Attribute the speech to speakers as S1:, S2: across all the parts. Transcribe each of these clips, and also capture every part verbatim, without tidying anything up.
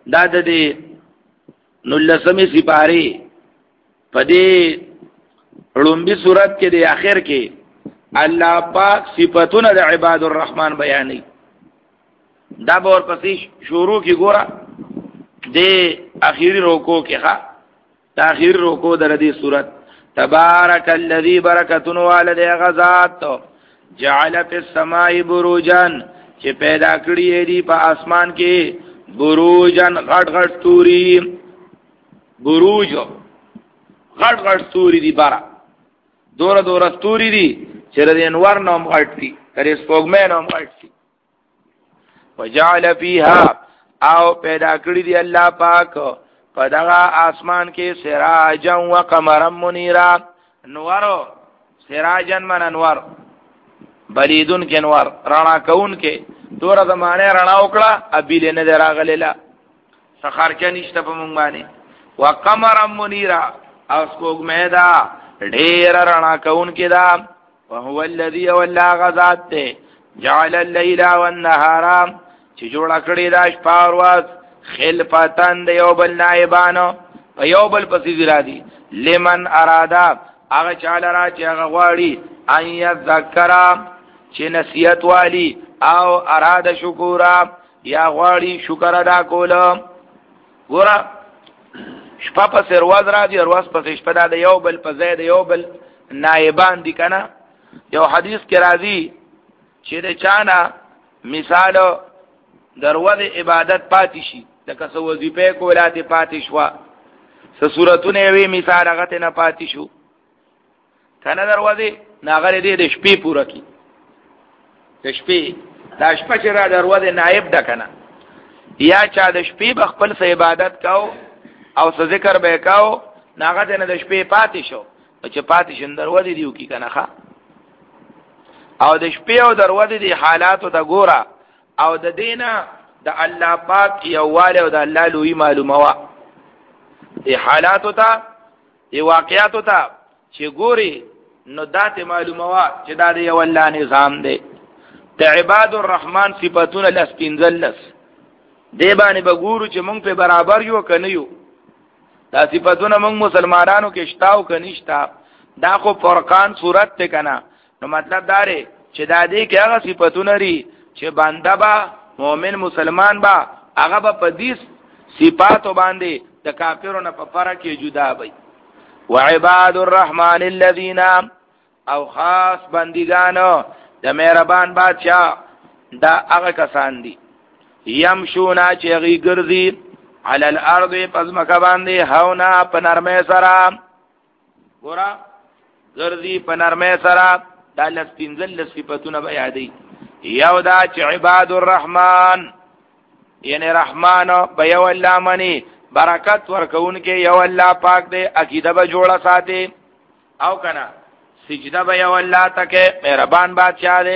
S1: دا د دې نو لسمې سپاره په دې لومبي صورت کې د اخر کې الله پاک صفاتونه د عباد الرحمن بیانې. دا به ورپسې شروع کې ګوره د اخیری رکوع کې ښه د اخیری رکوع در دې صورت تبارک الذی برکتن والد غزات جعل فی السماء بروجا چې پیدا کړی دی په اسمان کې بروجن غټ غټ ستوري بروج غټ غټ ستوري دی بارا دور دور ستوري دی چې د انوار نوم غټ دي ترې سپوږمۍ نوم غټ دي وجعل فیها او پیدا کړی دی الله پاک په دغه اسمان کې سراجا و قمرا منیرا نورو سراجن من انوار بلیدون کې انوار رڼا کون کې دور زمانه رڼا وکړه ابیل نه دراغلیلا سخر کې نشته په مونږ باندې وقمرا منیرا او سپوږمۍ دا ډېر رڼا کون کې دا وهو الذي ولا غزات جعل الليل والنهار چې جوړ کړی دا شپه او ورځ خلفتان د یو بل نائبانو په یو بل پسې ذرا دي لمن ارادا هغه چاله را چې هغه غواړي ان یذکر چې نصیحت والی او اراده شکورا یا غواړي شکر ادا کول ګوره شپه په سر ورځ راځي او ورځ په شپه د یو بل په ځای د یو بل نائبان دي کنه. یو حدیث کې راځي چې د چانا مثال دروازه عبادت پاتې شي لکه سو وظیفه کولات پاتې شو س صورتونه وی مثال هغه ته نه پاتې شو کنه دروازه ناغره دې د شپې پوره کی د شپې د شپې چې را دروازه نائب ده کنه یا چا د شپې بخپل سه عبادت کاو او څه ذکر به کاو ناغه ته نه د شپې پاتې شو چې پاتې شین دروازه دیو کی کنه ښا او د شپې او دروازه دی حالاتو ته ګوره او د دینه د الله پاک یواله او د الله لوی معلومه وا دی حالاتو ته دی واقعاتو ته چې ګوري نو دات معلومه وا چې دا دی یو الله نظام دی د عباد الرحمن صفاتونه لس پنځلس دی باندې بګورو چې مونږ په برابر یو کنه یو دا صفاتونه مونږ مسلمانانو کې شتاو کنيشتا دا خو فرقان صورت ته کنه نو مطلب دا دی چې دا دې کې هغه صفاتونه لري چې بنده با مؤمن مسلمان با هغه به په دې صفاتو باندې د کافرونو نه په فرق کې جدا وي. وعباد الرحمن الذين او خاص بندگانو د مهربان بادشاہ دا هغه کسان دي يمشونا چې غي ګرځي على الارض پس مکه باندې هاونا په نرمه سره ګورا ګرځي په نرمه سره دا لس پنځل صفاتونه بیا دي یو دا چې عباد الرحمن یعنی رحمان به یو الله منی برکت ورکون کې یو الله پاک دې عقیده به جوړه ساتي او کنه سجده به یو الله تکه مهربان بادشاہ دې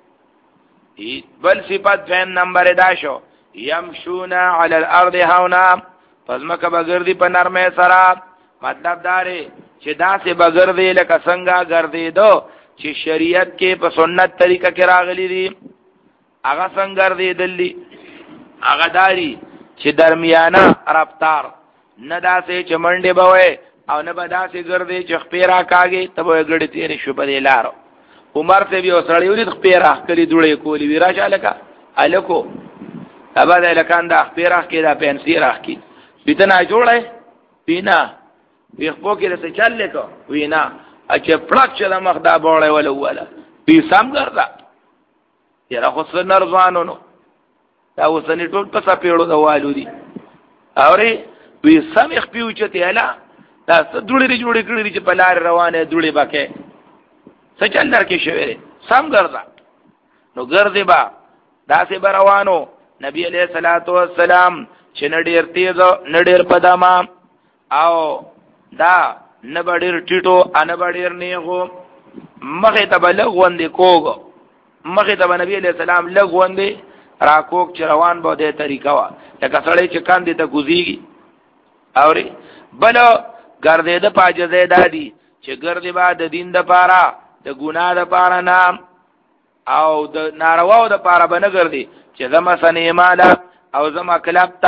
S1: بل صفات فین نمبر دا شو یمشونا علی الارض هونا پس مکه بغردی په نرمه سره مطلب داره چې داسې بغردی لکه څنګه ګرځي دو چې شریعت کې په سنت طریقه کې راغلي دي هغه څنګه ګرځي دلی هغه داری چې درمیانه رفتار نه داسې چې منډه بوي او نه به داسې ګرځي چې خپېرا کاږي ته به ګړې تیرې شو په دې لارو عمر ته بیا سړی ولید خپېرا کړي جوړې کولی وی راشه لکه الکو ابا د لکان د خپېرا کې دا پنسي راخي بیتنا جوړه پینا وی خپو کې څه چل لیکو وینا اچھا پړک چې د مخ دا بوړې ولا ولا پی سم ګرځا یره خو سن رضوانو نو دا وسنی ټول په سپېړو د والو دي اوري وی سم خ پیو چته اله دا څډړې جوړې کړې چې په لار روانه دوړې باکه څه چل درکې شوې سم ګرځا نو ګرځي با داسې بروانو نبی علیہ الصلوۃ والسلام چې نډیر تیز نډیر پدما او دا نبډیر ټیټو ان بډیر نیغو مخه ته بلغوندې کوګ مخه ته نبی علیہ السلام لغوندې راکوک چې روان به د طریقه وا لکه سړی چې کاندې ته گزيږي اوري بل ګرځې د پاجزې دادی چې ګرځې با د دین د پاره د ګناه د پاره نام او د نارواو د پاره بنه ګرځي چې زما سنې مالا او زما کلب تا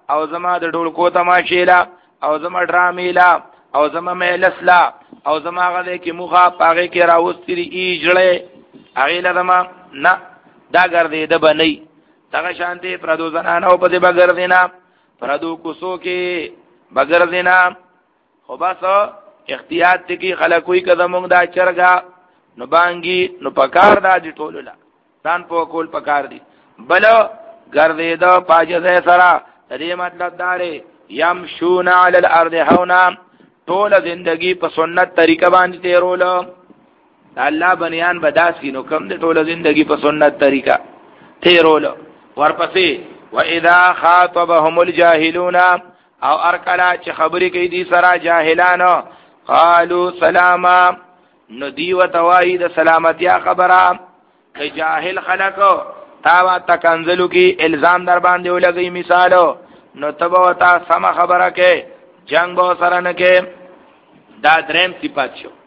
S1: او زما د ډول کو تماشې لا او زما ډرامې لا او زما مېلس لا او زما غده کې مخه پاغه کې راوستري ایجړې هغه لرما نه دا ګرځې د بنئ دغه شانتي پردو زنانو په دې بغردینا پردو کوسو کې بغردینا خو بس احتیاط کی خلکوې کده مونږ دا چرګا نو بانګي نو پکار دا دي ټولله ځان په کول پکار دي بل ګرځې د پاجزه سره دې مطلب داري يمشون على الارض هونا ټول زندگی په سنت طریقه باندې تیرول الله بنیان بداسي نو کم دې ټول زندگی په سنت طریقه تیرول ورپسې واذا خاطبهم الجاهلون او ارکلا چې خبرې کوي دي سره جاهلانو قالوا سلاما نو دی وتوای د سلامتیا خبره ای جاهل خلقو تا تکنزلو کی الزام در باندې ولګي مثالو نو تبو تا سم خبره کې جنگ به سره نه کې دا دریم صفات شو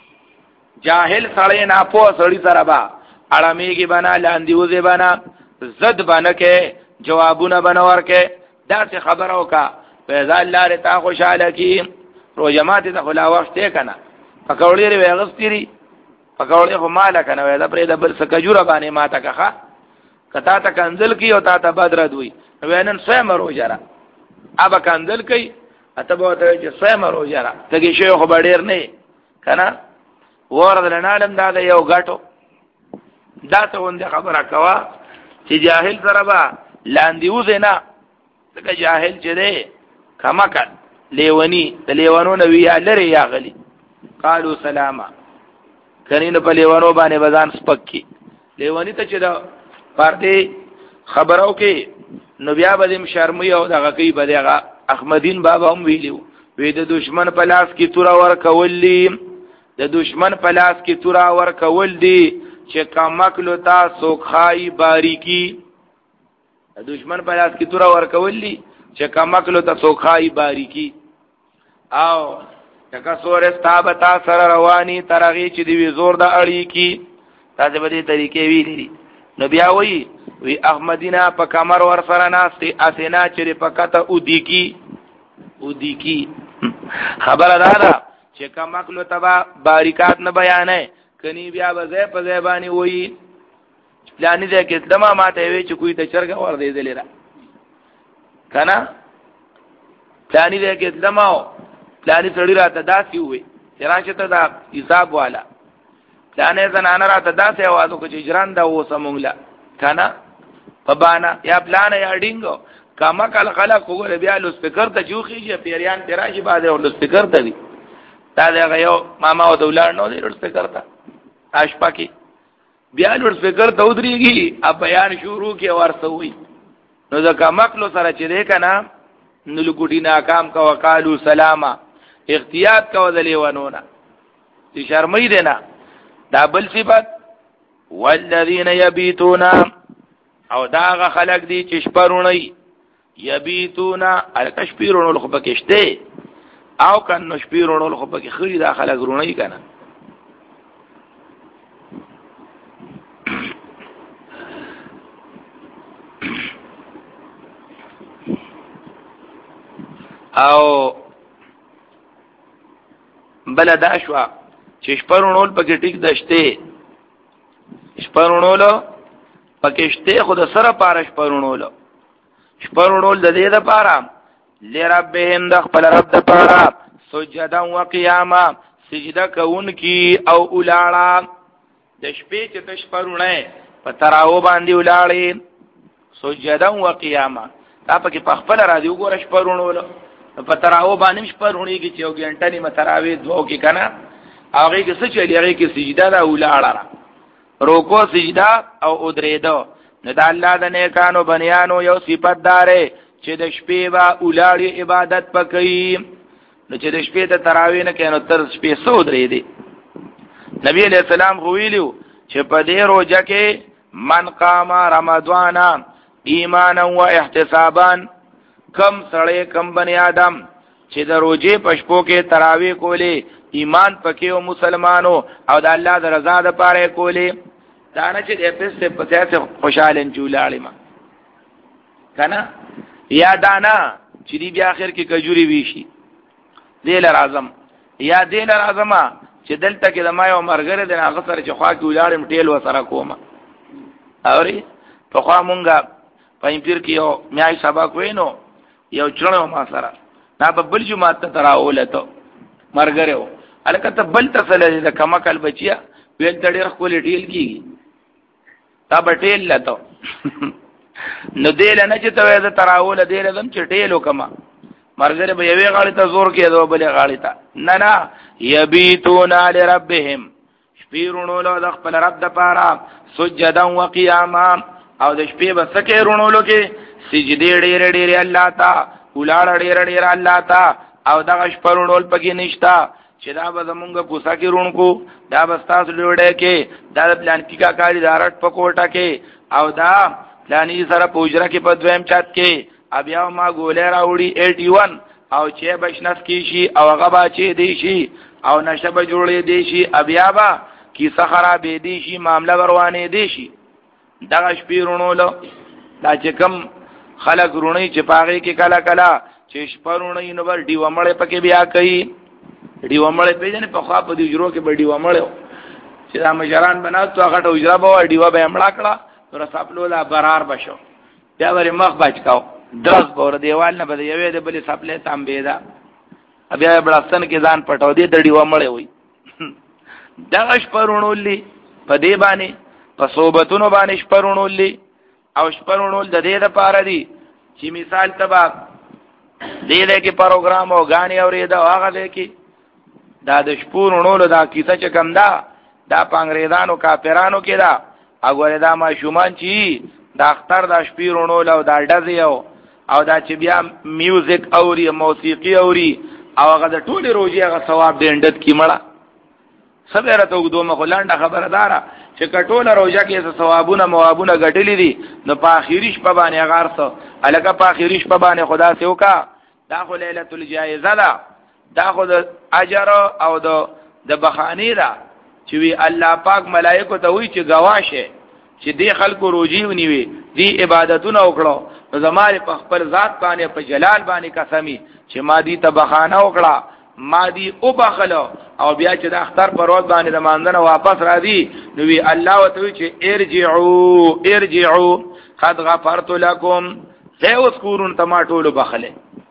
S1: جاهل سړی نه پوه سړی سره با اړمیږي بنا لاندې وځي بنا زد بنا کې جوابونه بنور کې دا څه خبره وکا پیدا الله رتا خوشاله کی رو جماعت ته خلا وخت کنه پکوړې ری وغستری پکوړې خو مال کنه وې دا پرې د بل سکجوره باندې ماته کخه کتا ته کنزل کی او تا ته بدر دوی وینن سم روجرا ابا کنزل کی اته به ته چې سم روجرا تګي شی خو ډیر نه کنه ورته لنالم دا یو غټو دا ته ونده خبره کوا چې جاهل سره با لاندې وزنه دغه جاهل چې دی کمکل لیونی د لیوانو نو وی لري یا غلی قالو سلاما کني په لیوانو باندې بزان سپکی لیوانی ته چې دا پارته خبرو کې نو بیا بدیم شرمي او دغه کوي بدغه احمدین بابا هم ویلو وی د دشمن په لاس کې تورا ور کولی د دشمن په لاس کې تورا ور کول دی چې کمکلو تاسو خای باریکی د دشمن په لاس کې تورا ور کول دی چې کمکلو تاسو خای باریکی او تکا سور استابتا سره رواني ترغی چې دی زور د اړی کی تاسو به دې طریقې ویلې نو بیا وی وی احمدینا په کمر ور سره ناستي اسینا چې په کته او دی کی او دی کی خبره ده دا چې کمکلو تبا باریکات نه بیانې کني بیا به زه په زبانی وی پلان دې کې دما ماته وی چې کوی ته چرګ ور دی دلرا کنه پلان دې کې دما پلان سړی راته داسي وي چې راشه ته دا حساب والا پلان زنانه راته داسې आवाजو کو چې اجران دا و سمونګلا کنه پبانا یا پلان یا ډینګو کما کل خلق وګړي بیا لو سپیکر ته جوخیږي پیریان تراشي باندې او لو سپیکر ته دی دا دا یو ماما او دولار نو دی لو سپیکر ته آش پاکي بیا لو سپیکر ته ودرېږي ا بیان شروع کې ورسوي نو دا کما کلو سره چې دی کنه نو لګوټی ناکام کا وقالو سلاما احتیاط کا وذلی ونونا چې شرمې دی نه دا بل صفت والذین یبیتون او داغه خلق دی چې شپرونی یبیتون الکشپیرون الخبکشته او کن شپیرون الخبک خری دا خلق رونی کنه او بل داشوا چې شپرونول پکې ټیک دشته شپرونول پکې شته خود سره پارش پرونول شپرونول د دې لپاره لربهم د خپل رب د لپاره سجدا و قیاما سجده کوونکی او اولاړه د شپې چې تشپرونه په تراو باندې اولاړې سجدا و قیاما تا پکې په خپل راځي وګوره شپرونول په تراو باندې شپرونه کې چې یو غنټه نیمه تراوی دوه کې کنه هغه کې څه چلی هغه کې سجده دا ولاړه روکو سجده او ادریدو نو د الله د نیکانو بنیانو یو صفت دارې چې د شپې با ولاړې عبادت پکې نو چې د شپې ته تراوی نه کینو تر شپې سو درېدي نبی علیہ السلام خو ویلو چې په دې روزه کې من قام رمضان ایمانا و احتسابا کم سړی کم بنی آدم چې د روزې پښپو کې تراوی کولې ایمان پکې او مسلمانو او د الله د رضا د پاره کولې دا نه چې د پسته پسته خوشاله جوړاړي ما کنه یا دانا چې دی بیا اخر کې کجوري ویشي دل راځم یا دل راځم چې دلته کې د ما یو مرګره د هغه سره چې خوا کې ولاړم ټیل و سره کومه اوري په خوا مونږه پایم پیر کې یو میای سبق وینو یو چړنو ما سره دا په بل جماعت ته راوله ته مرګره و الکه ته بل تسل د کمکل بچیا ویل ډېر خپل ټیل کیږي تا بټیل لته نو دل نه چې ته د تراول دل دم چې ټیلو کما مرګره به یوې غاړي ته زور کې دو بلې غاړي ته نه نه یبیتون لربهم شپیرونو له د خپل رب د پاره سجدا و قیاما او د شپې به سکه رونولو کې سجدي ډېر ډېر الله تا ولاړ ډېر ډېر الله تا او دغه شپرونول پکې نشتا چې دا به زمونږ کوسا کې رونکو دا به تاسو لوړې کې دا پلان کې کا کاری دارټ پکوټه کې او دا پلانی سره پوجرا کې په دویم چات کې بیا ما ګولې راوړي اکیاسی او چې بشنس کې شي او هغه با چې دی شي او نشب جوړې دی شي بیا با کیسه خرابې دی شي معاملې روانې دی شي دغه شپیرونولو دا چې کم خلک رونی چې پاغې کې کلا کلا چې شپرونی نو بر دی ومړې پکې بیا کوي دی ومړې پیژنې په خوا په دی جوړو کې به دی ومړې چې دا مجران بناستو هغه ټو اجرا به دی و به امړه کړه تر سپلو لا برار بشو بیا ور مخ بچ کاو درس بور دیوال نه بده یوې د بلې سپلې تام بيدا بیا بلستان کې ځان پټو دی د دی ومړې وي دا شپرونولې په دی باندې په صوبتونو باندې شپرونولې او شپرونول د دې لپاره دي چې مثال تبا دې له کې پروګرام او غاني اورې دا هغه دې کې دا د شپرونولو دا کیسه چې کم دا دا پنګریدانو کافرانو کې دا هغه دا ما شومان چې دا اختر دا شپرونول او دا ډزیو او دا چې بیا میوزیک اوري موسیقي اوري او هغه د ټوله روزي هغه ثواب دې اندت کی مړه سبره ته دوه مخلانډه خبردارا چې کټوله روزه کې ثوابونه موابونه غټلې دي نو په اخیری شپه باندې غارسو الګه په اخیری شپه باندې خدا سي وکا دا خو ليله الجائزه ده دا خو د اجر او د د بخانی ده چې وی الله پاک ملائکه ته وی چې گواشه چې دی خلکو روزي ونیوي دی عبادتونه وکړو نو زماره په خپل ذات باندې په جلال باندې قسمی چې ما دی ته بخانه وکړه ما دی او بخلو او بیا چې د اختر پر ورځ باندې د مانځنه واپس را دي نو وی الله وتعالى چې ارجعوا ارجعوا قد غفرت لكم زه اوس کورون تماټولو بخله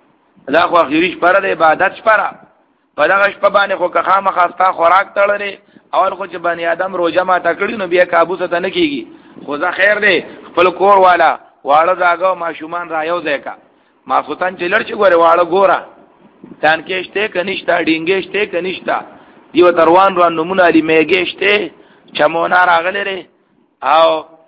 S1: دا خو اخیری شپه د عبادت شپه په دغه شپه باندې خو که خامخاستا خوراک تړلې اول خو چې بنی آدم روزه ما تکړی نو بیا کابو ته نه کیږي خو ځا خیر دی خپل کور والا واړه داګه ماشومان را یو ځای کا ما سوتان چې لړ چې ګوره واړه ګوره تان کې شته کنيشتا ډینګې شته کنيشتا دیو تروان روان نمونه علی میګې شته چمونا راغلره او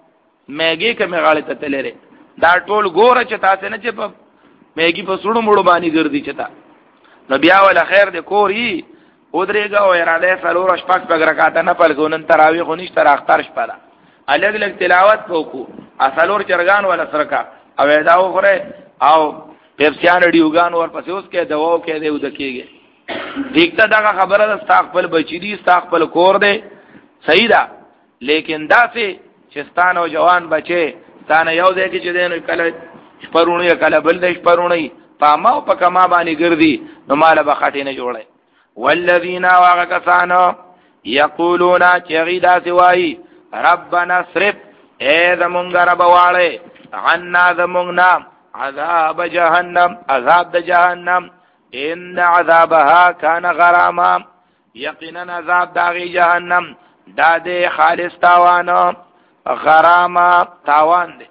S1: میګې کمه غاړه ته تلره دا ټول ګوره چې تاسو نه چې په میګي په سړو مړو باندې ګرځي چتا نو بیا ولا خیر دې کوري او درېګه او اراده سلور شپږ پګ رکعات نه پلګونن تراوی خو نشته راختار شپه ده الګ الګ تلاوت وکړو اصلور چرګان ولا سرکا او دا وګره او پیپسیان ډیوګان ور پسې اوس کې دواو کې دی ودکیږي دیکته دا خبره ده استقبال بچی دي استقبال کور دی صحیح ده لیکن دا سه چستان او جوان بچي ستانه یو ځای کې چې دین کله شپرونه کله بل د شپرونه پاما او پکما باندې ګرځي نو مال به خټې نه جوړي والذین واغکسانو یقولون چغیدا سوای ربنا صرف اے زمونږ رب واړې عنا زمونږ عذاب جهنم عذاب د جهنم ان عذابها كان غراما یقینا عذاب داغي جهنم دا د خالص تاوان غراما تاوان دی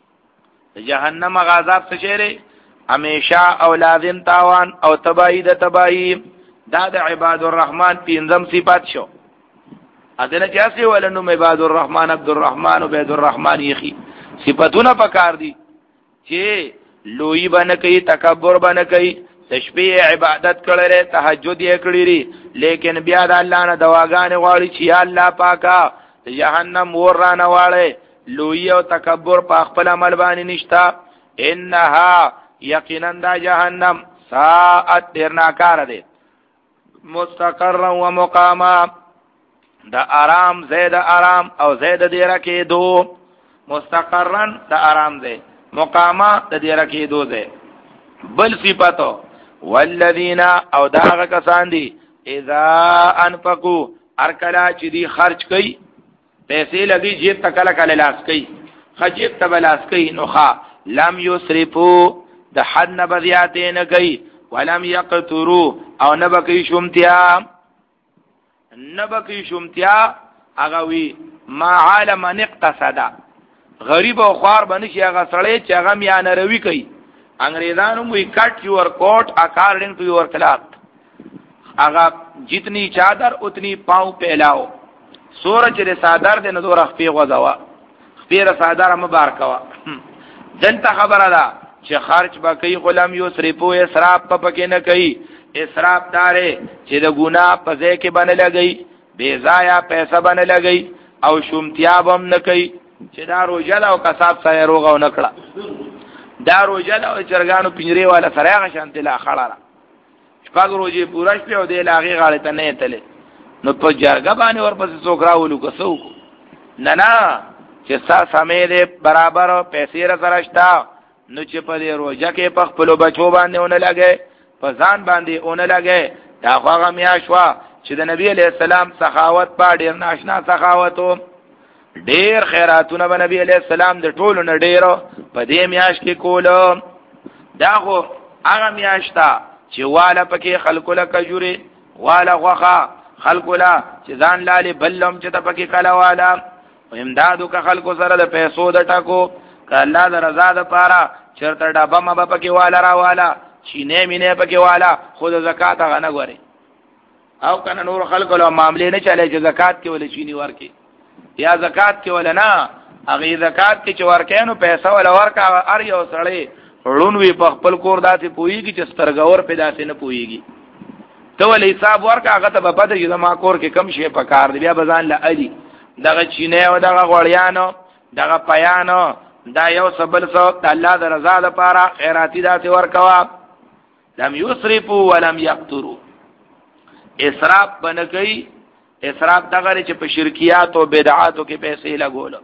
S1: جهنم عذاب څه شری همیشه او لازم تاوان او تباہی د تباہی دا د عباد الرحمن پینځم صفات شو اذن چاسه ولنو عباد الرحمن عبد الرحمن عبد الرحمن یخي صفاتونه پکار دي چې لوی باندې کوي تکبر باندې کوي تشبیه عبادت کړي تهجد یې کړی لیکن بیا د الله نه دواګانې غواړي چې الله پاکا جهنم ور را نه واړي لوی او تکبر په خپل عمل باندې نشتا انها یقینا دا جهنم ساعت ډیر ناکار ده مستقر و مقاما دا آرام زید آرام او زید دیره کې دو مستقرن دا آرام ده مقامه د دې رکې دوزه بل صفاتو والذین او داغه کسان دي اذا انفقوا ارکلا چې دی خرج کوي پیسې لګي جیب تکل کله لاس کوي خجیب تبلاس کوي نوخه لم یسرفوا د حد نه بزیاتې نه کوي ولم یقتروا او نه بکی شومتیا نه بکی شومتیا هغه وی ما عالم نقتصد غریب او خوار بنشي هغه سړی چې هغه میان روي کوي انګريزانو وی کټ یور کوټ اکارډنګ ټو یور کلاث هغه جتنی چادر اتنی پاؤں پھیلاو سورج ر صادر د نور خفي غزوا خفي ر صادر مبارکوا دلته خبره ده چې خرج بکې غلام یو سرپو اسراف په پکې نه کوي اسراف دارې چې د ګناه په ځای کې باندې لګي بے ضایع پیسې باندې لګي او شومتیا بم نه کوي چې دا روجل او کساب سره روغ او نکړه دا روجل او چرګانو پنجري والا سره هغه شانت لا خړاره شپږ روزي پوره شپه او د لاغي غاړه ته نه تله نو په جرګه باندې ورپسې څوک راولو کوسو نه نه چې سا سمې دې برابر پیسې را سرهشتا نو چې په دې روزه کې په خپل بچو باندې اون لګي په ځان باندې اون لګي دا هغه میاشوا چې د نبی علیہ السلام سخاوت په ډیر ناشنا سخاوتو ډیر خیراتونه به نبی علیہ السلام د ټولو نه ډیرو په دې میاش کې کولو دا خو هغه میاشتا چې والا پکې خلکو له کجوري والا غوخه خلکو له چې ځان لاله بلم چې ته پکې کلا والا امدادو که خلکو سره د پیسو د ټکو که الله د رضا د پاره چرته ډبه ما پکې والا را والا چینه مینه پکې والا خود زکات غنه غوري او کنه نور خلکو له معاملې نه چلے چې زکات کې ولې چینی ورکی یا زکات کې ولې نه هغه زکات کې چې ورکینو پیسې ول ورکا ار یو سړی ړون وی په خپل کور داسې پويږي چې سترګور پیدا سي نه پويږي ته ولې حساب ورکا هغه ته په پته چې ما کور کې کم شي په کار دی بیا بزان لا علي دغه چینه او دغه غوړیانو دغه پیانو دا یو سبل سو د الله د رضا لپاره خیراتی داسې ورکوا لم یسرفوا ولم یقتروا اسراف بنکئی اسراف دغه چې په شرکیات او بدعاتو کې پیسې لګول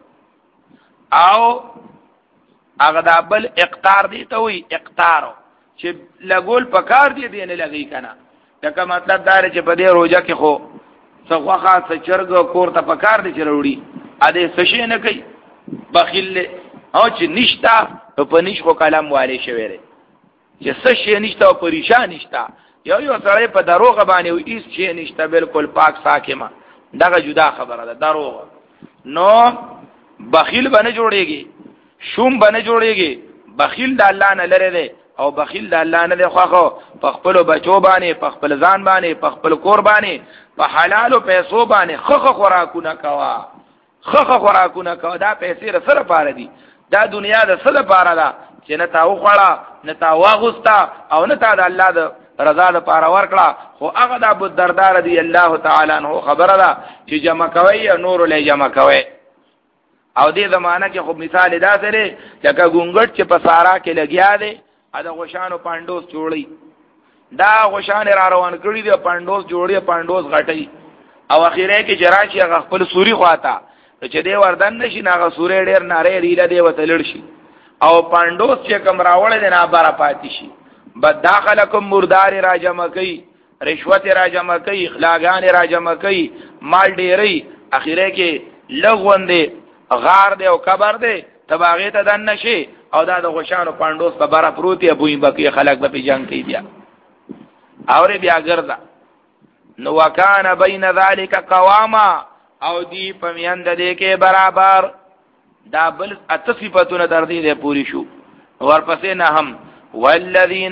S1: او هغه د بل اقتار دی ته وي اقتار چې لګول پکار دی دی نه لګی کنه دا مطلب دا چې په دې روزه کې خو څوخه څ چرګ کور ته پکار دی چې وروړي ا دې سشي نه کوي بخیل او چې نشتا په نش خو کلام والے شویره چې سشي نشتا او پریشان نشتا یو یو سره په دروغ باندې او هیڅ شي نشتا بالکل پاک ساکمه دغه جدا خبره ده دروغ نو بخیل باندې جوړيږي شوم باندې جوړيږي بخیل د الله نه لره ده او بخیل د الله نه ده خو په خپل بچو باندې په خپل ځان باندې په خپل کور باندې په حلال او پیسو باندې خخ خوراکونه کوا خخ خوراکونه کوا دا پیسې سره پاره دي دا دنیا د سره پاره ده چې نه تا وخړه نه تا واغستا او نه تا د الله د رضا لپاره ورکړه خو هغه د ابو الدرداء رضی الله تعالی عنہ خبره ده چې جمع کوي او نور له جمع کوي او دې زمانہ کې خو مثال دا سره لکه ګونګټ چې په سارا کې لګیا دی ا د غشانو پاندوس جوړي دا غشان را روان کړی دی پاندوس جوړي پاندوس غټي او اخیره کې جراشي هغه خپل سوري خواته چې دی وردن نشي ناغه سوري ډیر ناره ریله دی وتلړ شي او پاندوس چې کم راوړل دی نه بار پاتې شي بد داخلکم مردار را جمع کوي رشوت را جمع کوي اخلاقان را جمع کوي مال ډیری اخیره کې لغوندې غار دی او قبر دی تباغه ته دن نشي او دا د غشانو پاندوس په بار پروتي ابوې بقي خلق به جنگ کوي بیا اور بیا ګرځا نو وکانا بین ذلک قواما او دی پمیند دې کې برابر دا بل اتصفتونه در دې پوری شو ورپسې نه هم والذین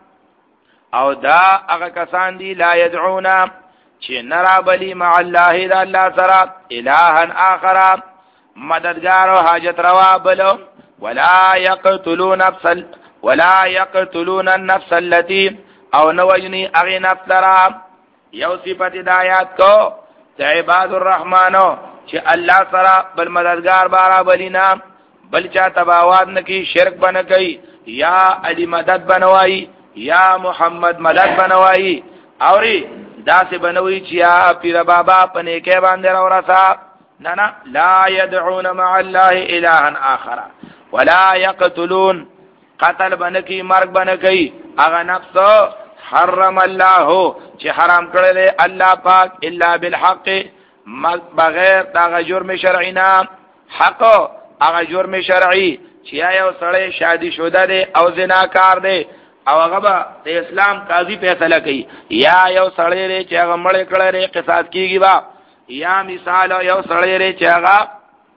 S1: او دا هغه کسان دي لا يدعون چې نرا بلی مع الله الا الله سره الها اخر مددگار او حاجت روا بلو ولا يقتلون نفس ولا يقتلون النفس التي او نوجني اغي نفس لرا یو صفت ہدایت کو تے عباد الرحمنو چې الله سره بل مددگار بارا بلینا بل چا تباواد نکی شرک بن گئی یا علی مدد بنوائی یا محمد مدد بنوائی اوری دا سے بنوی چې یا پیر بابا پنے کې باندې اورسا نه نه لا يدعون مع الله الها اخر ولا يقتلون قتل بنکی مرگ بنکی اغا نفس حرم الله چې حرام کړل الله پاک الا بالحق بغیر دا جرم شرعینا حق هغه جرم شرعي چې یو سړی شادي شوده دی او زناکار دی او هغه به د اسلام قاضي فیصله کوي یا یو سړی دی چې هغه مړ کړی دی قصاص کیږي با یا مثال یو سړی دی چې هغه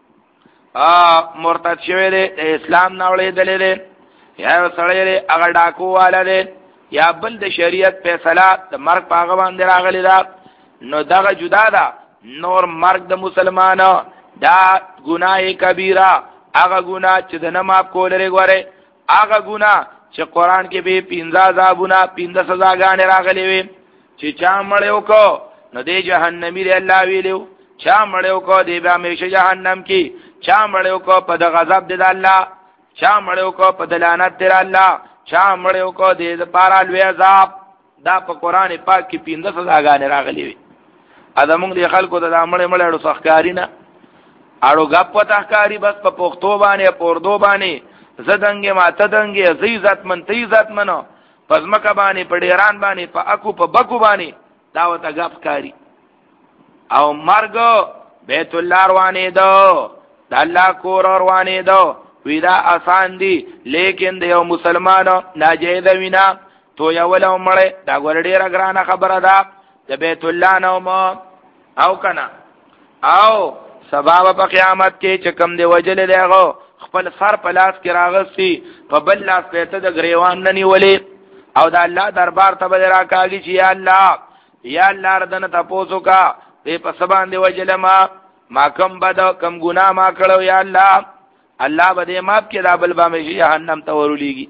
S1: مرتد شوی دی د اسلام نه وړېدلی دی یا یو سړی دی هغه ډاکو والا دی یا بل د شریعت فیصله د مرګ په هغه باندې راغلی ده نو دغه جدا ده نور مرګ د مسلمانو دا گناه کبیره هغه گناه چې د نه معاف کول لري غواره هغه گناه چې قران کې به پنځه عذابونه پنځه سزاګانې راغلي وي چې چا مړیو کو نو دی جهنمی دی الله ویلو چا مړیو کو دی به همیشه جهنم کې چا مړیو کو په د غضب دی الله چا مړیو کو په د لعنت دی الله چا مړیو کو دی د پارا لوی عذاب دا په قران پاک کې پنځه سزاګانې راغلي وي اته موږ د خلکو د مړې مړې اړو سخکاری نه اړو غپ تحکاری بس په پښتو باندې پوردو باندې زدنګې ماته دنګې زی عزت من تی عزت منو پزمکه باندې په ډیران باندې په اکو په بکو باندې داوت غپ کاری او مرګ بیت الله روانې دو د الله کور روانې دو ویدا آسان دي لیکن د یو مسلمانو ناجیز وینا تو یو ولو مړې دا ګور ډیره ګرانه خبره ده د بیت الله نو ما او کنا او سبب په قیامت کې چې کم دی وجل دیغه خپل سر په لاس کې راغسي په بل لاس په د غریوان نه نیولې او د الله دربار ته به راکاږي چې یا الله یا الله ردن تاسو کا دې په سبان دی وجل ما ما کم بد کم ګنا ما کړو یا الله الله به دې ماف کړي دا بل به مې جهنم ته ورولېږي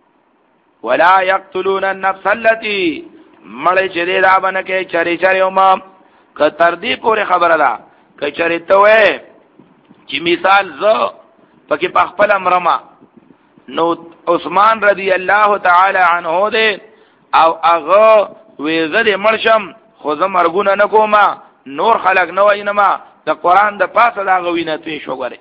S1: ولا يقتلون النفس التي مړ چې دې دا باندې کې چری چری او ما که تر دې پورې خبره ده که چری ته وې چې مثال زه پکې په خپل امرما نو عثمان رضی الله تعالی عنہ دې او هغه وې زه مرشم خو زه مرګونه نکوما نور خلق نه وینما د قران د پاسه دا غوینه توې شو غره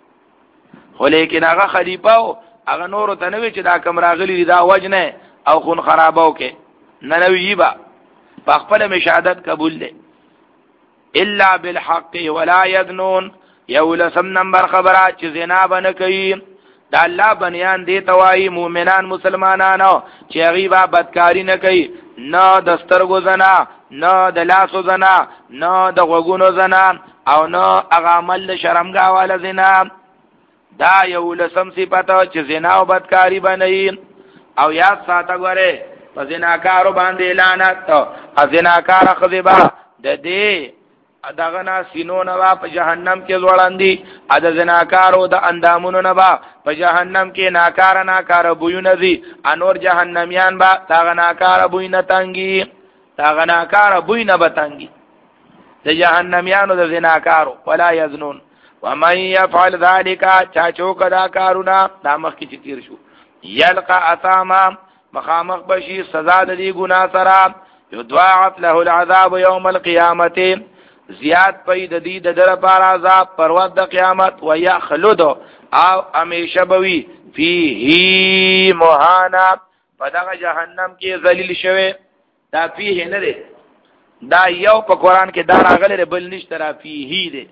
S1: خو لیکن هغه خلیفہ هغه نور ته نوې چې دا کم راغلی دا وجنه او خون خراباو کې نه نوې با په خپل مشاهدت قبول دي الا بالحق ولا يذنون یو لسم نمبر خبره چې زنا بنه کوي دا الله بنیان دی توای مؤمنان مسلمانانو چې غیبا بدکاری نه کوي نه د سترګو زنا نه د لاسو زنا نه د غوګونو زنا او نه هغه عمل شرمګاواله زنا دا یو لسم صفته چې زنا او بدکاری بنئ او یاد ساته غره په زناکارو باندې لعنت او زناکار خذبا د دې دغه نا سینو نه په جهنم کې زوړاندي ا د زناکارو د اندامونو نه با په جهنم کې ناکار ناکار بوونه دي انور جهنميان با دغه ناکار بوینه تنګي دغه ناکار بوینه بتنګي د جهنميانو د زناکارو ولا يذنون ومن يفعل ذلك چاچو کدا کارونا دامخ کی چتیر شو یلقى اثاما مخامخ بشي سزا د دې ګنا سره يضاعف له العذاب يوم القيامه زیاد پي د دې د در پر عذاب پر ورځ د قیامت و يخلد او همیشه بوي فيه مهانا په دغه جهنم کې ذلیل شوی دا فيه نه دی دا یو په قران کې دا راغلی بل نشته را فيه دی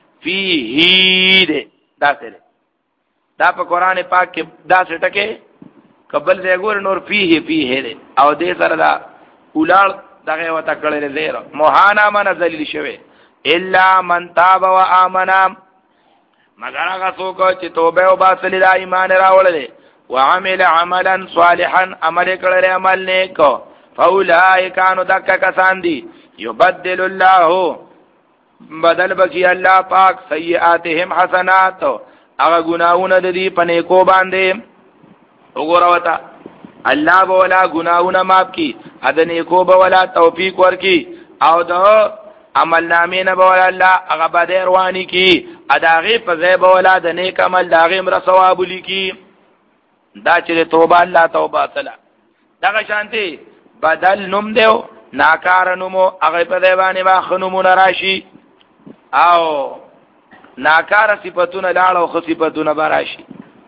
S1: فيه دی دا څه دا په قران پاک کې دا څه ټکه قبل دې ګور نور فيه فيه دی او دې سره دا اولاد دغه وته کړل زیر موهانا من ذلیل شوی الا من تاب و امن مگر هغه څوک چې توبه او باطل د ایمان راوړل او عمل عملا صالحا عمل کړل عمل نیک فاولئک کانوا دک کسان دي یبدل الله بدل بکی الله پاک سیئاتهم حسنات هغه ګناونه د دې پنه کو باندې وګوروتا الله بولا گناہونه معاف کی ادنه کو بولا توفیق ورکی او د عمل نامې نه بولا الله هغه بده رواني کی اداغه په ځای بولا د نیک عمل داغه مر ثواب لیکي دا چې توبه الله توبه صلا دغه شانتي بدل نوم دیو ناکار نومو هغه په ځای باندې با خنومونه راشي او ناکار صفاتونه لاړو خو صفاتونه براشي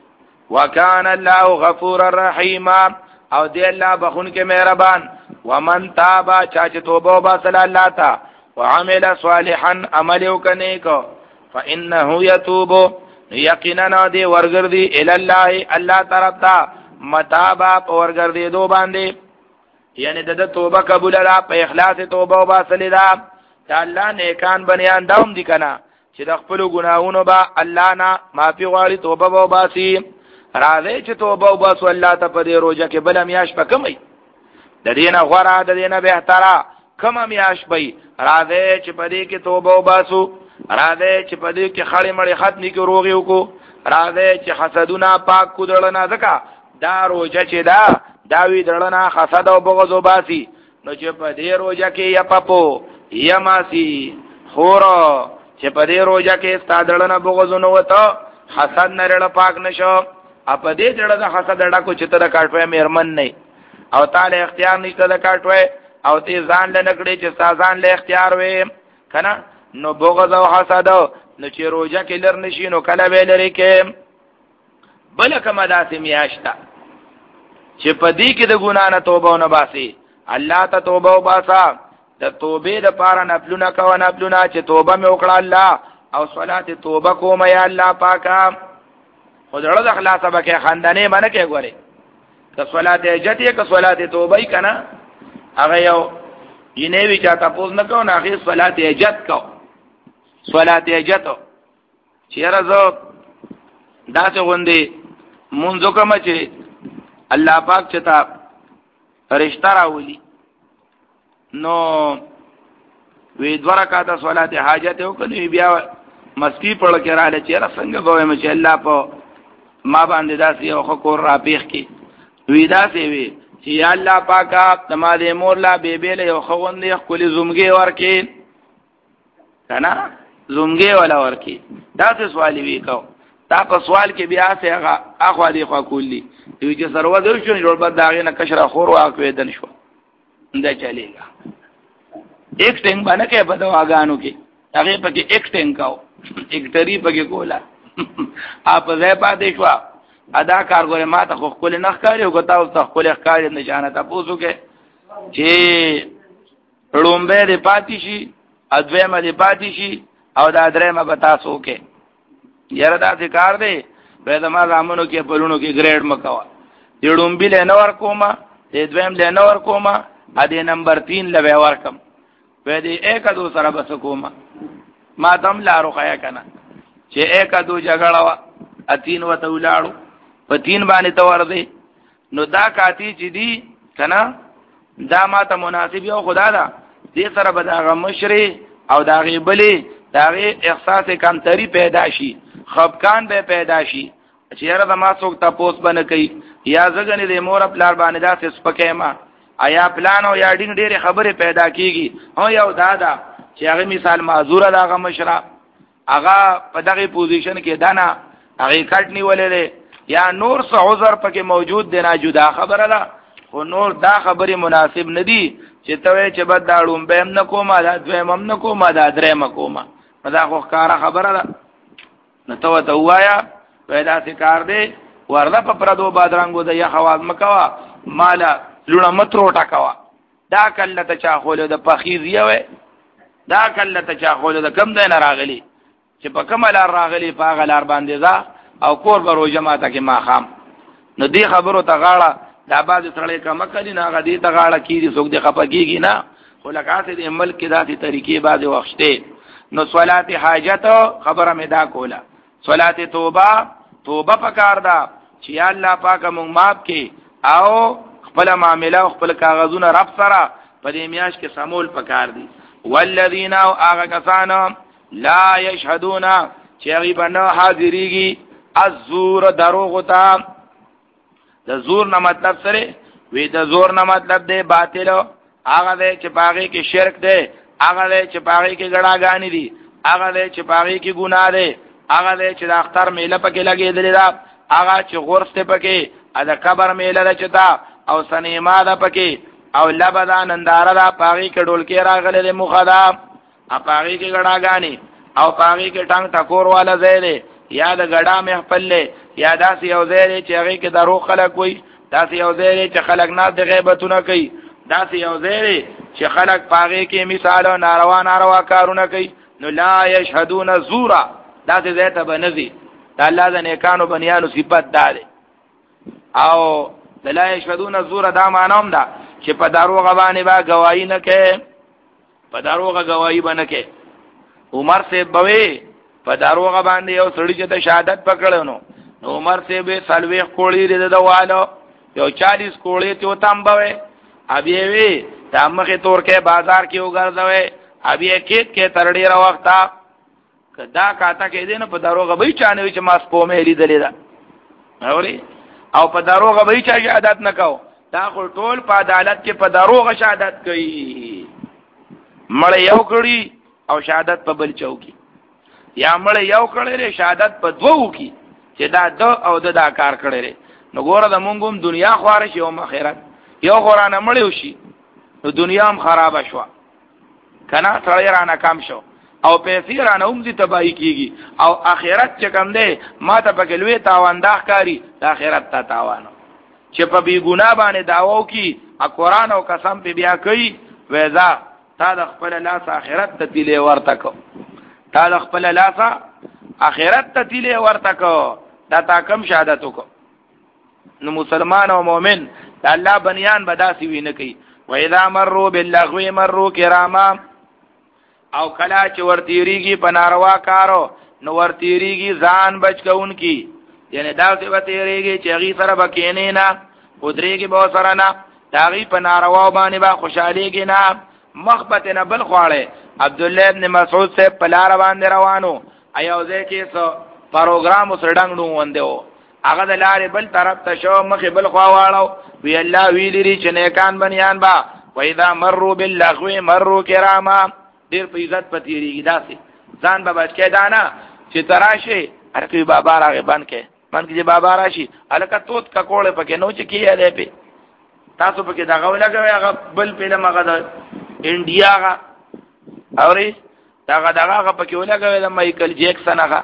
S1: وکان الله غفور الرحیم او دی الله بخون کې مهربان. ومن تاب چا چې توبه وباسل الله تا وعمل صالحا عمل وکنیک فانه يتوب یقینا دی ورګردي ال الله الله طرف ته متابا ورګردي دو باندې یعنی د توبه قبول را په اخلاص توبه وباسل دا ته الله نیکان بنیان داوم دي کنه چې د خپل ګناہوں با الله نه معافي غواړي توبه وباسي. راځي چې توبه وباسو الله ته په دې روزه کې بل میاش پکمي د دینه غوړه د دینه بهتره کوم میاش پي راځي چې په دې کې توبه وباسو راځي چې په دې کې خړې مړې ختمي کې روغي وکړو راځي چې حسدونه پاک کو دړنه ځکه دا روزه چې دا داوی دړنه حسد او بغض وباسي نو چې په دې روزه کې یا پپو یا ماسي خور چې په دې روزه کې ستادړنه بغض نه وته حسد نه رړ پاک نشو اپ دې جړه د حسد ډا کو چې ته د کاټوي مېرمن نه او تعالی اختیار نشته د کاټوي او ته ځان له نکړې چې سازان له اختیار وې کنه نو بغض او حسد نو چې روزه کې لر نشي نو کله به لري کې بل کما داسې میاشتا چې په دې کې د ګنا نه توبه نه باسي الله ته توبه وباسا د توبې د پاره نفلونه کوه نفلونه چې توبه مې وکړه الله او صلات توبه کوم یا الله پاکا خدای د اخلاص به کې خندنه باندې کې ګوري که صلات جتی که صلات توبه کنا هغه یو ینه وی چاته پوز نه کو نه هغه صلات جت کو صلات جتو چیرې زو داسې غوندي مونږ کوم چې الله پاک چتا رشتہ راولي نو وی دوه رکعاته صلات حاجت وکړي بیا مسکی پړ کې را لچې را څنګه به چې الله په ما باندې داسې یو خکور را پیخ کی وی داسې وی چې یا الله پاکا تماده مور لا بیبی له یو خوندې خپل زومګي ورکی کنه زومګي ولا ورکی داسې سوال وی کو تا په سوال کې بیا څه هغه اخو دې خو کولی وی چې سرو دې شو جوړ بد داغه نه کشره خور واقع دن شو دا چلےګا ایک ټنګ باندې کې په دواګانو کې هغه پکې ایک ټنګ کاو ایک تری پکې کولا اپ زه پاتې شو ادا کارګره ما ته خو خپل نه ښکاری او غتا او ته خپل ښکاری نه جانه تاسو کې چې لومبه دې پاتې شي ادویمه دې پاتې شي او دا درېمه به تاسو کې یاره دا ذکر دی په دما زامنو کې پرونو کې ګریډ مکوا دې لومبي له نور کومه دې دویم له نور کومه ا دې نمبر تین لوي ورکم په دې یک دو سره بس کومه ما دم لارو خیا کنه چې یک دو جګړه وا اتین وته ولاړو په تین باندې تور دی نو دا کاتی چې دی کنه دا ما ته مناسب یو خدا دا دې سره به دا مشری او دا غیبلی دا غي احساس کمتری پیدا شي خفقان به پیدا شي چې یاره د ما څوک تاسو باندې کوي یا زګنې د مور خپل باندې دا څه سپکې ما آیا پلان او یا ډینګ ډېر خبره پیدا کیږي او یو دادا چې هغه مثال معذور دا مشره هغه په دغه پوزیشن کې دانا هغه کټ نیولې یا نور څه عذر پکې موجود دی نه جدا خبره ده خو نور دا خبره مناسب ندي چې ته چې بد داړم به هم نه کومه دا دویم هم نه کومه دا درېم کومه دا خو کار خبره ده نو ته ته وایا پیدا سي کار دی ورده په پردو بادرنګو د یا خواز مکوا مالا لونه مترو ټکوا دا کله ته چا خول د پخیزیه وې دا کله ته چا خول د کم دین راغلی چې په کومه لار راغلی په غلار باندې ځا او کور به روزه ماته کې ما خام نو دی خبرو ته غاړه دا باز سره کوم کړي نه غدي ته غاړه کیږي څوک دی خپګيږي نه خلقات د عمل کې داسې طریقې باز وخته نو صلات حاجت خبره مې دا کوله صلات توبه توبه پکار دا چې الله پاک مونږ ماف کې او خپل معاملې خپل کاغذونه رب سره په دې میاش کې سمول پکار دي والذین او هغه کسان لا یشهدون چې غیب نه حاضریږي الزور دروغ تا د زور نه مطلب سره وی د زور نه مطلب دی باطل هغه دی چې پاغي کې شرک دی هغه دی چې پاغي کې ګډاګانی دي هغه دی چې پاغي کې ګناه دی هغه دی چې د اختر میله پکې لګېدلې ده هغه چې غرفته پکې ا د قبر میله لچتا او سنیما ده پکې او لبدا ننداره ده پاغي کې ډول کې راغلې مخدا ا پاغي کې ګډاګانی او پاغي کې ټنګ ټکور والا زیده یا د غډا مې خپل یا داسې یو ځای چې هغه کې درو خلک وي، داسې یو ځای چې خلک نه د غیبتونه کوي، داسې یو ځای چې خلک پاغه کې مثال ناروا ناروا کارونه کوي، نو لا یشهدون زورا، داسې ځای ته بنځي. د الله د نیکانو بنیانو صفت ده. او لا یشهدون زورا دا معنی ده چې په دروغ باندې با گواہی نه کوي، په دروغ گواہی باندې کوي. عمر سے بوي په دروغ باندې یو سړی چې ته شهادت پکړو نو عمر سے به سلوي کوړی دې دوالو یو چالیس کوړی ته تام بوي ابي وي تامخه تور کې بازار کې وګرځوي ابي کې کې ترډي را وخته کدا کاته کې دې نه په دروغ به چانه چې ما سپو مې لیدلې ده اوري او په دروغ به چا شهادت نکاو. دا خو ټول په عدالت کې په دروغ شهادت کوي. مړ یو کړي او شهادت په بل چوکي، یا مړ یو کړي شهادت په دوو کې چې دا د او د دا کار کړي. نو ګوره د مونږ هم دنیا خواره شي او آخرت یو قرآن مړ شي نو دنیا هم خراب شو کنه، سړی رانه کم شو او پیسې رانه هم دي تباہی کیږي او آخرت چې کم دی ما ته پکې لوی تاوانده ښکاري د آخرت ته تاوان چې په بی ګناه باندې داوو کی ا قرآن او قسم په بیا کوي وېزا تا د خپل لاس آخرت ته تیلې ورته کو، تا د خپل لاس آخرت ته تیلې ورته کو، دا تا کم شهادت وکړو. نو مسلمان او مؤمن د الله بنیان بداسي وینه کوي. و اذا مروا باللغو مروا کراما، او کلا چې ورتیریږي په ناروا کارو نو ورتیریږي ځان بچ کون کی، یعنی دا څه وتیریږي چې هغه سره بکینې نه ودرېږي به سره نه داغي په ناروا باندې با خوشاليږي نه مخبت نه بل خواړي. عبد الله ابن مسعود سے پلار باندې روانو ایوځه کې سو پروګرام وسړنګ نو وندو هغه د لارې بل طرف ته شو مخې بل خوا واړو وی الله ویلي چې نیکان بنیان با و اذا مروا باللغو مروا کراما، ډیر په عزت پتیریږي داسې ځان به بچ کې دانا چې تراشه ارکه بابا راغه بان کې من کې بابا راشي الکه توت ککوړې پکې نو چې کیه دی په تاسو پکې دا غو لګوي هغه بل فلم هغه د انډیا هغه اوري دا هغه پکې ولګوي د مایکل جیکسن هغه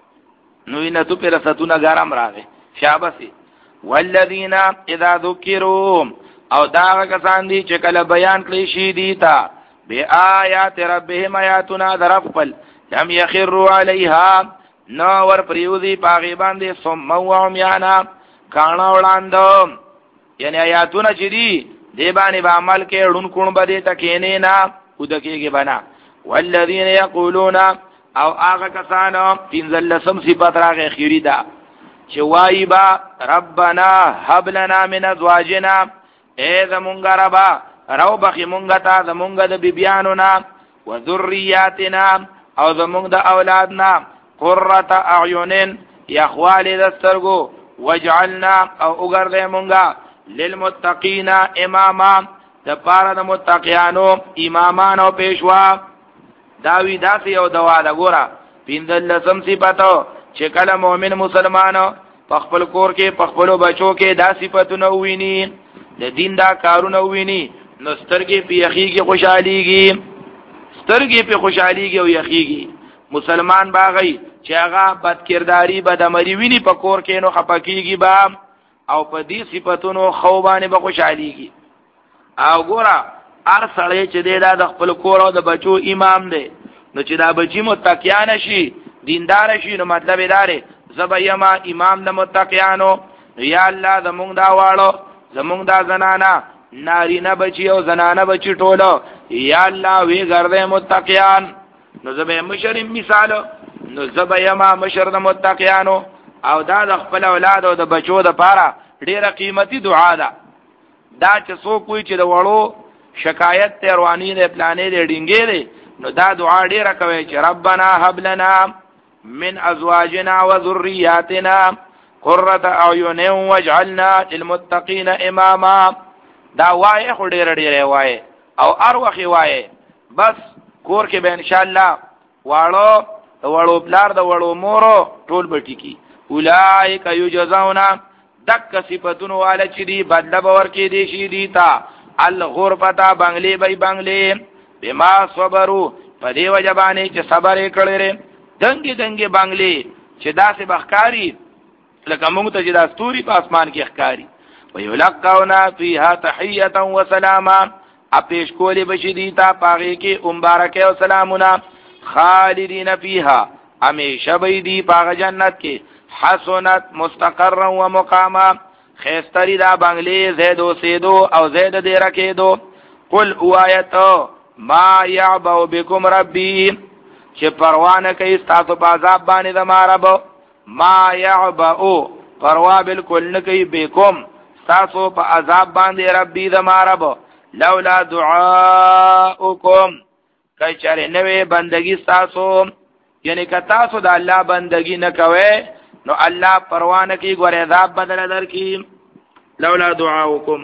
S1: نو وینه تو پر ستونه ګرام راغی شابسي. والذین اذا ذکروا، او دا کسان دي چې کله بیان کړی شي دي تا بی آیات ربهم آیاتنا درفل لم یخروا علیها، نو ور پریوزی پاغي باندې ثم وعمیانا کانا وړاندو، یعنی آیاتونه چې دي دی باندې به عمل کې ړون کون بده تکینه نه ودکیږي بنا. والذین یقولون، او هغه کسانو پنځل لسم صفات راغی اخیری دا چې وای با ربنا هب لنا من ازواجنا، اے زمونږ ربا رو بخی مونږ ته زمونږ د بیبیانو نا و ذریاتنا، او زمونږ د اولادنا قرة اعین یخوال دسترگو، وجعلنا او اگرده مونږه للمتقین اماما، د پاره د متقیانو امامان او پیشوا. داوی داسې یو دوا ده ګوره پنځل لسم صفاتو چې کله مؤمن مسلمانو په خپل کور کې په خپل بچو کې دا صفاتونه وویني د دین دا کارونه وویني نو سترګې په یخیږي خوشحاليږي، سترګې په خوشحاليږي او یخیږي. مسلمان باغی چې هغه بد کرداری بد امری ویني په کور کې نو خپکیږي با او په دې صفاتونو خوبانه به خوشحاليږي. او ګوره هر سړی چې دا د خپل کور او د بچو امام دی نو چې دا بچی متقیان شي دیندار شي نو مطلب دا دی زبیما امام د متقیانو. یا الله زمونږ دا واړو زمونږ دا زنانا نارینه بچی او زنانه بچی ټولو یا الله وی ګرځي متقیان، نو زبې مشر مثال نو زبیما مشر د متقیانو. او دا د خپل اولاد او د بچو د پاره ډیره قیمتي دعا ده. دا چې څوک وي چې د وړو شکایت ته رواني نه پلانې دې ډینګې دي نو دا دعا ډیره کوي چې ربنا هب لنا من ازواجنا وذرياتنا قرة اعين واجعلنا للمتقين اماما. دا وای خو ډیره ډیره وای او اروخي وای بس کور کې به ان شاء الله واړو وړو بلار د وړو مورو ټول بټی کی اولائک یجزاون دک صفاتون والا چې دی بدل باور کې دی شي دی تا الغرفتا بنگلی بای بنگلی بما صبرو په دی وجبانی چې صبر کړی دنګي دنګي بنگلی چې داسې بخکاری لکه موږ ته چې د ستوري په اسمان کې ښکاری ويلقون فيها تحيه وسلاما اپیش کولی بشی دیتا پاغی کی مبارکه و سلامنا خالدین فیها امیشه بیدی پاغ جنت کی حسنت مستقرا و مقاما خیستری دا بنگلی زیدو سیدو او زید دیرکی دو قل اوایتو ما یعبو بکم ربی چه پروانه کئی استاسو پازاب بانی دما رب ما یعبو پروا بالکل نکی بکم استاسو پا عذاب باندی ربی دما رب لولا دعاؤکم کئی چاره نوے بندگی استاسو یعنی که تاسو دا اللہ بندگی نکوے نو اللہ پروانه کی گوار عذاب بدل در کی لولا دعاؤکم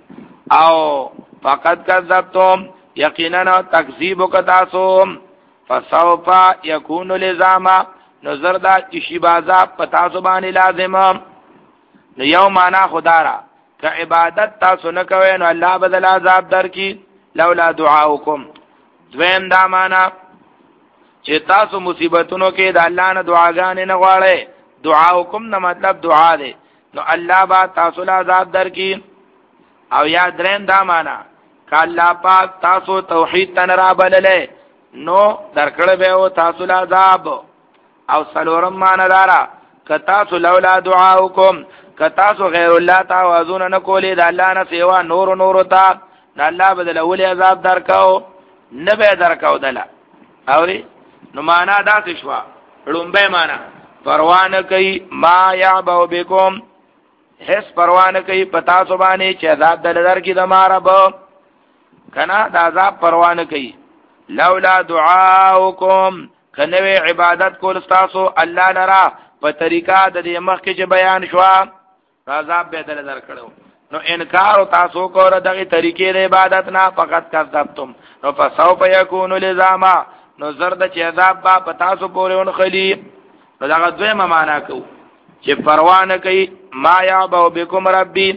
S1: او فقد کذبتم یقینا تکذیب کتاسو فسوفا یکون لزاما نظر دا چشی بازاب پتاسو بانی لازم نو یو مانا خدا را که عبادت تاسو نکوئے نو اللہ بدل عذاب در کی لولا دعاؤکم دویم دا مانا چه تاسو مصیبتونو کې دا اللہ نا دعاگانی نغوارے دعاؤکم نا مطلب دعا دے نو اللہ با تاسو عذاب در کی او یا درین دا مانا که اللہ پاک تاسو توحید تنرابل لے نو درکڑ بے او تاسو عذاب او سلورم مانا دارا که تاسو لولا دعاؤکم که تاسو غیر اللہ تاوازون نکولی دا اللہ نا سیوا نور نور تا دا اللہ بدل اولی عذاب درکاو نبی درکاو دلا اوری نو مانا دا سشوا رنبے مانا پروان کئی ما یعبو بکم حس پروان کئی پتا سبانی چه عذاب دل در کی دمارا با کنا دا عذاب پروان کئی لولا دعاؤکم کنوی عبادت کول استاسو اللہ لرا په طریقہ د دې مخکې چې بیان شو عذاب به دل در کړو نو انکار تاسو کو ر دغه طریقې د عبادت نه فقط کذبتم نو فسوف یکون لزاما نو زرد چې عذاب با پتاسو پورې ون خلی نو دغه دویمه معنا کو چې پروانه کوي ما یعبو بكم ربی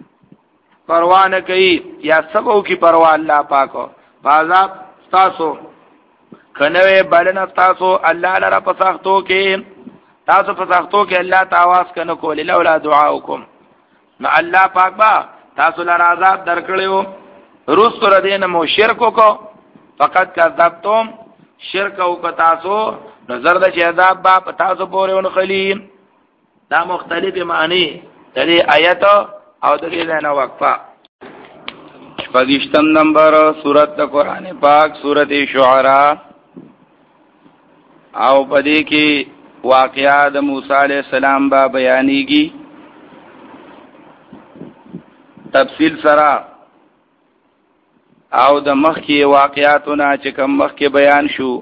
S1: پروانه کوي یا سبو کی پروا الله پاکو عذاب تاسو کنوې بلنه تاسو الله لرا پسختو کې تاسو پسختو کې الله تاواز کنه کول لولا دعاؤکم نو الله پاک با تاسو لرا عذاب درکړیو روس تر دین مو شرک کو فقط کذبتم شرک او ک تاسو نظر د چې عذاب با تاسو پورې ون خلی دا مختلف معنی د دې آیت او د دې نه وقفه شپږشتم نمبر سورۃ قرآن پاک سورۃ شعراء او پدې کې واقعات موسی علیہ السلام با بیانېږي تفصیل سره او د مخکې واقعاتونه چې کوم مخکې بیان شو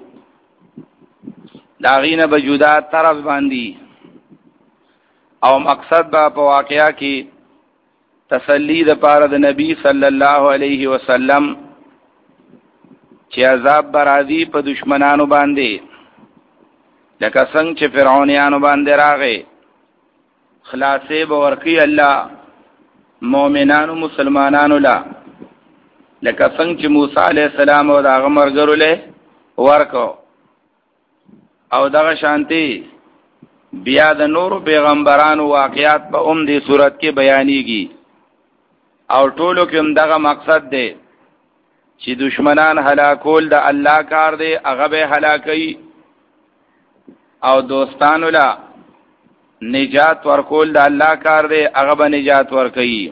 S1: دا غینه به جدا طرف باندې او مقصد با په واقعیا کې تسلی د پاره د نبی صلی الله علیه وسلم چې عذاب برازي په دشمنانو باندې لکه څنګه چې فرعونانو باندې راغې خلاصې به ورکی الله مؤمنانو مسلمانانو لا لکه څنګه چې موسی علیہ السلام او دغه مرګرو له ورکو او دغه شانتي بیا د نور پیغمبرانو واقعات په اوم دي صورت کې بیانېږي او ټولو کې هم دغه مقصد دی چې دشمنان هلاکول د الله کار دی هغه به هلاکي او دوستانو لا نجات ورکول د الله کار دی هغه به نجات ورکي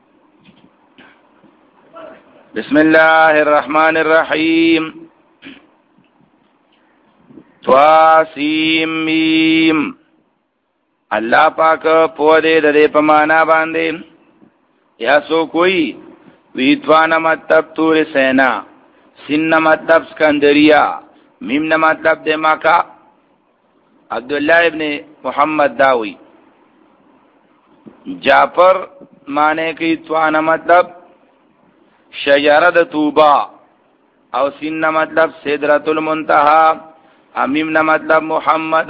S1: بسم الله الرحمن الرحیم طاسیم میم الله پاک په دې د په معنا باندې یا سو کوئی ویتوانا مطلب تور سینا سن مطلب سکندریا میم نہ مطلب دے مکہ عبداللہ ابن محمد داوی جعفر مانے کی توانا مطلب شجرد توبا او سن مطلب سدرۃ المنتہا امیم نہ مطلب محمد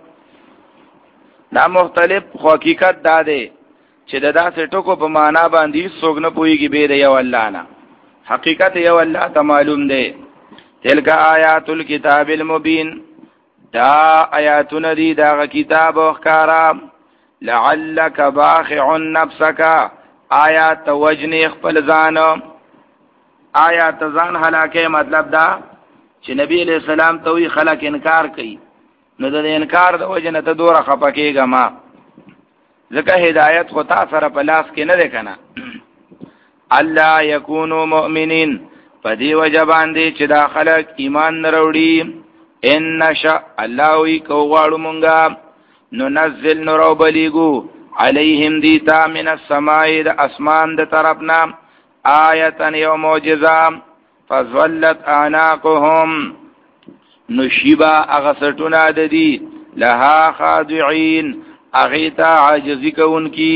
S1: دا مختلف حقیقت دا دے چې دا داسې ټکو په معنا باندې څوک نه پوهیږي به دی یو الله نه حقیقت یو الله ته معلوم دی تلک آیات الكتاب المبین دا آیاتونه دی دا کتاب او ښکارا لعلک باخع نفسک آیا توجنی خپل ځان آیا تزان هلاکه مطلب دا چې نبی علیہ السلام ته وی خلک انکار کوي نو د انکار د وجنه ته دوره خپکیږه ما ځکه هدایت خو تا سره په لاس کې نه ده کنه الله یکونو مؤمنین پدی وجبان دي چې دا خلک ایمان نه وروړي ان نشاء الله وی کو غواړو مونږه نو نزل نورو بلیګو علیهم دیتا من السماء د اسمان د طرفنا آیتن یو معجزه فزولت اعناقهم نشیبا اغسطنا ددی لها خاضعین اغیتا عاجزی کون کی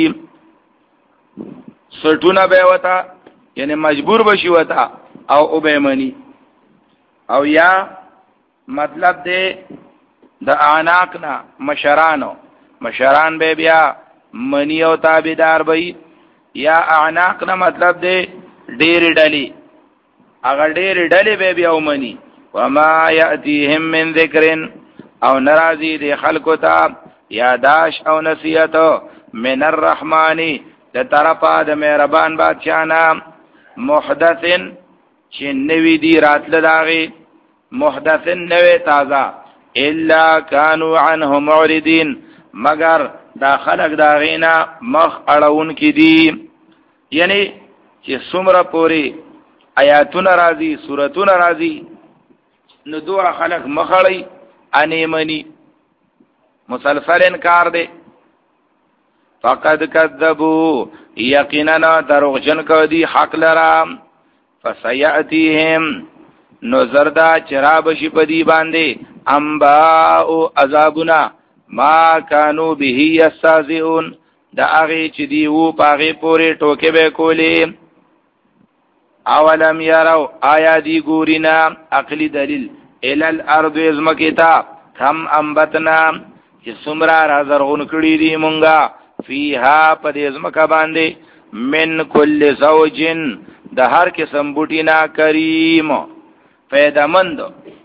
S1: سټونه به وتا یعنی مجبور بشي وتا او او به منی او یا مطلب دې د اعناقنا مشرانو مشران به بیا منی او تابعدار وي یا اعناقنا مطلب دې ډېر ډلې اگر ډېر ډلې به بیا ومني وما یاتیهم من ذکر او ناراضی دې خلقو ته یاداش او نصیحت من الرحمن د طرفا د مهربان بادشاہ نام محدثن چې نوی دی راتل داغي محدثن نوی تازه الا كانوا عنه معرضين مگر دا خلق داغینا مخ اړون کی دي یعنی چې څومره پوری آیاتونه راځي سوراتونه راځي نو دوه خلق مخړی انې منی مسلسل انکار دے فقد کذبوا یقینا دروغجن کو دی حق لرا فسیاتیهم نظر دا چراب شي پدی باندې انباء عذابنا ما كانوا به یستهزئون دا هغه چې دی وو پاغه پوره ټوکې به کولې اولم يروا آیا دی ګورینا عقلی دلیل ال الارض ازمکتا کم انبتنا چې سمرا را زرغون کړي دي مونږه فیها په دې ځمکه باندې من کل زوجن د هر قسم بوټینا کریم پیدامند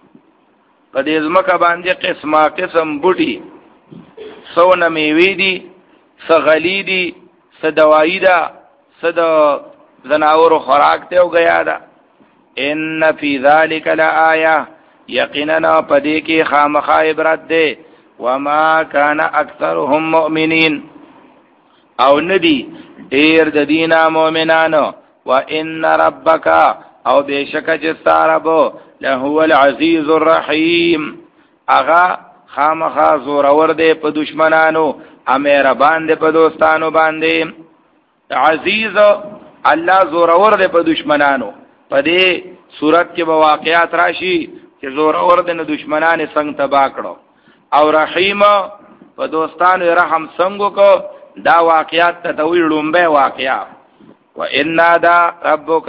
S1: په دې ځمکه باندې قسمه قسم بوټي سونه میوي دي سغلی دي سدوایی ده سد زناور خوراک ته وګیا ده ان فی ذلک لآیه یقینا پدې کې خامخا عبرت ده وما كان اکثرهم مؤمنین او ندی ډیر د دینه مؤمنانو وان ربک او بشک جستارب له هو العزیز الرحیم اغا خامخا زور ور دے په دشمنانو امیر باندې په دوستانو باندې عزیز الله زور ور دے په دشمنانو په دې صورت کې به واقعات راشي چې زور ور دے نه دشمنان څنګه تبا کړو او رحیم په دوستانو رحم څنګه کو دا واقعات ته دوی لومبه واقعا و ان دا ربک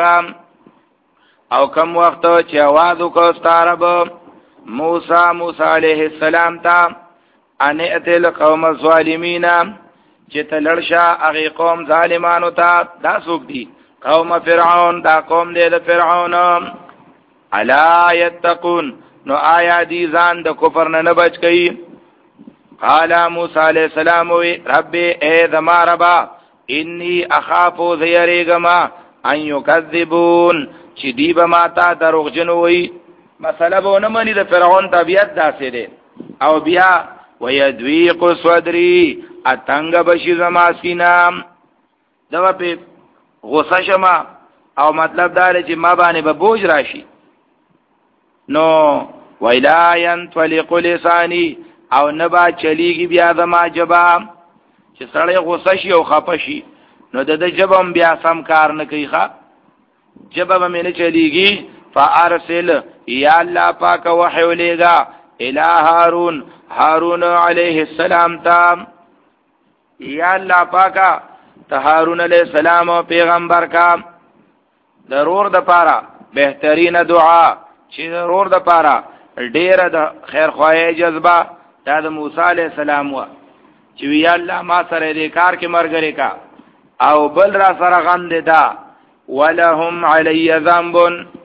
S1: او کم وخت چې आवाज وکړ ستارب موسی موسی علیہ السلام ته ان اتل قوم الظالمین چې تلړشا هغه قوم ظالمانو ته دا څوک دي قوم فرعون دا قوم دی د فرعون الا یتقون نو آیا دی ځان د کفر نه نه بچ کئ قال موسی علیہ السلام وی رب اے ذما ربا انی اخاف ذیریگما ان یکذبون چې دی به ماتا دروغجن وی مسله به نه منی د فرعون طبیعت داسې ده او بیا ويدویق صدری اتنګ بشی زما سینام دا په غوسه شمه او مطلب دا چې ما باندې به بوج راشي نو ویلا ينطلق لسانی او نبا چلیږي بیا زما جبا چې سړی غوسه شي او خپه شي نو د جبم بیا سم کار نه کوي ښا جبا به نه چلیږي فارسل یا الله پاک وحی ولېګا الی هارون هارون علیہ السلام تام یا الله پاک ته هارون علیہ السلام او پیغمبر کا ضرور د پاره بهترین دعا چې ضرور د پاره ډیر د خیر خوای جذبه دا د موسی علیہ السلام وا چې وی الله ما سره دې کار کې مرګري کا او بل را سره غند دا ولهم علی ذنب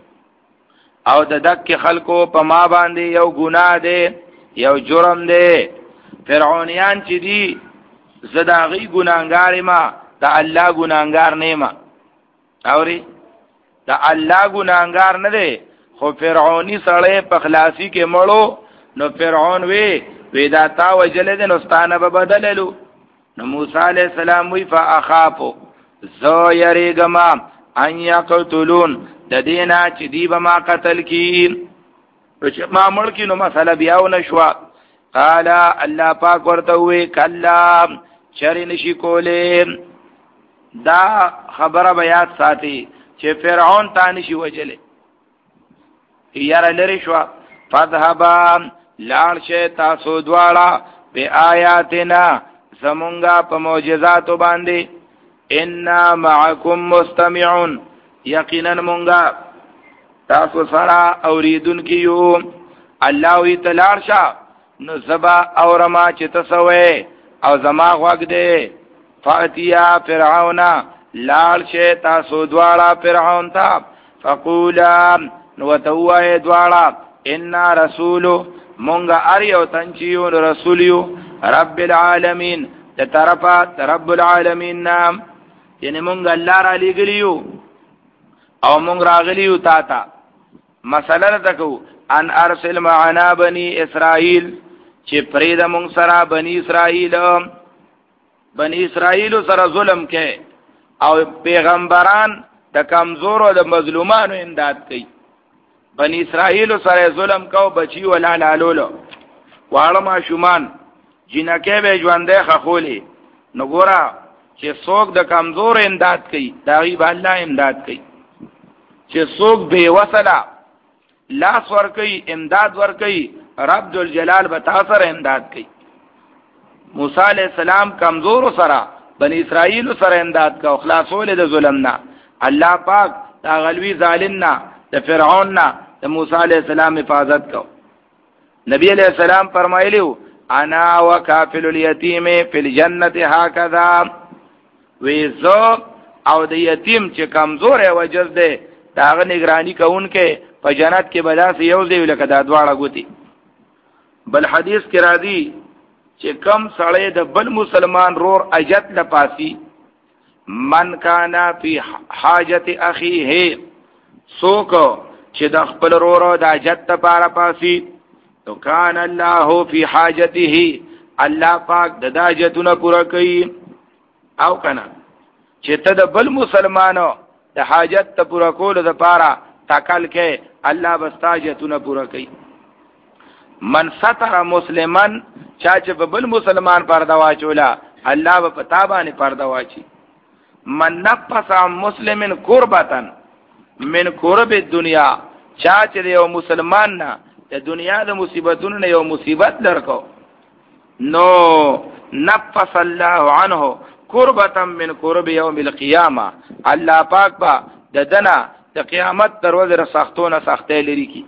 S1: او د دک خلکو په ما باندې یو ګناه دی یو جرم دی فرعونیان چې دي زدا غي ګناګار ما دا الله ګناګار نه ما اوري دا الله ګناګار نه دی خو فرعونی سړی په خلاصي کې مړو نو فرعون وی ودا تا وجل دې نو ستانه به بدللو نو موسی علیہ السلام وی فاخافو زو یریګما ان یقتلون د دینا چې دی به ما قتل کی چې ما مړ کی نو مسله بیا و نشوا قال الله پاک ورته وی کلا چری نشی کوله دا خبره بیات ساتي چې فرعون تا نشي وجله یاره لري شو فذهبا لال شي تاسو دواړه به آیاتنا زمونږه په معجزاتو باندې ان معکم مستمعون یقینا مونږه تاسو سره اوریدون کیو الله وی تلار شا نو زبا اورما چې تسوي او زما غوږ دې فاتیا فرعون لال شي تاسو دواړه فرعون ته فقولا نو توای دواړه ان رسول مونږه اریو تنچیو رسولیو رب العالمین ته طرفا رب العالمین نام یعنی مونږ الله را لګلیو او مونږ راغلیو تا تا مسله تکو ان ارسل معنا بني اسرائیل چې پرېد مونږ سره بني اسرائیل بني اسرائیل سره ظلم کې او پیغمبران د کمزورو د مظلومانو امداد کوي بني اسرائیل سره ظلم کو بچي ولا لالولو واړه ما شومان جنکه به ژوندې خخولي نو ګورا چې څوک د کمزور امداد کوي دا غي الله امداد کوي چې څوک بے وسله لاس ور کوي امداد ور کوي رب ذل جلال به تاثر امداد کوي موسی علیہ السلام کمزور سره بنی اسرائیل سره امداد کا خلاصول د ظلمنا الله پاک دا غلوی ظالمنا د فرعون نا د موسی علیہ السلام حفاظت کو نبی علیہ السلام فرمایلیو انا وکافل الیتیم فی الجنه هکذا ویزو او د یتیم چې کمزور وجز ده داغه نگرانی کوونکې په جنت کې بلاس یو دی لکه دا دواړه ګوتی بل حدیث کې راځي چې کم سړی د بل مسلمان رور اجت لپاسی من کانا فی حاجت اخیه سوک چې د خپل رور د اجت لپاره پاسی تو کان الله فی حاجته الله پاک د حاجتونو پوره کوي او کنه چې ته د بل مسلمانو د حاجت ته پوره کول د پاره تکل کې الله بستاجتونه پوره کوي من ستر مسلمان چا چې بل مسلمان پرده واچولا الله به پتا باندې پرده واچي من نفس مسلمن قربتن من قرب الدنيا چا چې یو مسلمان نه د دنیا د مصیبتونو نه یو مصیبت لرکو نو نفس الله عنه قربتا من قرب يوم القيامه الله پاک با د دنا د قیامت دروازه سختونه سختې لري کی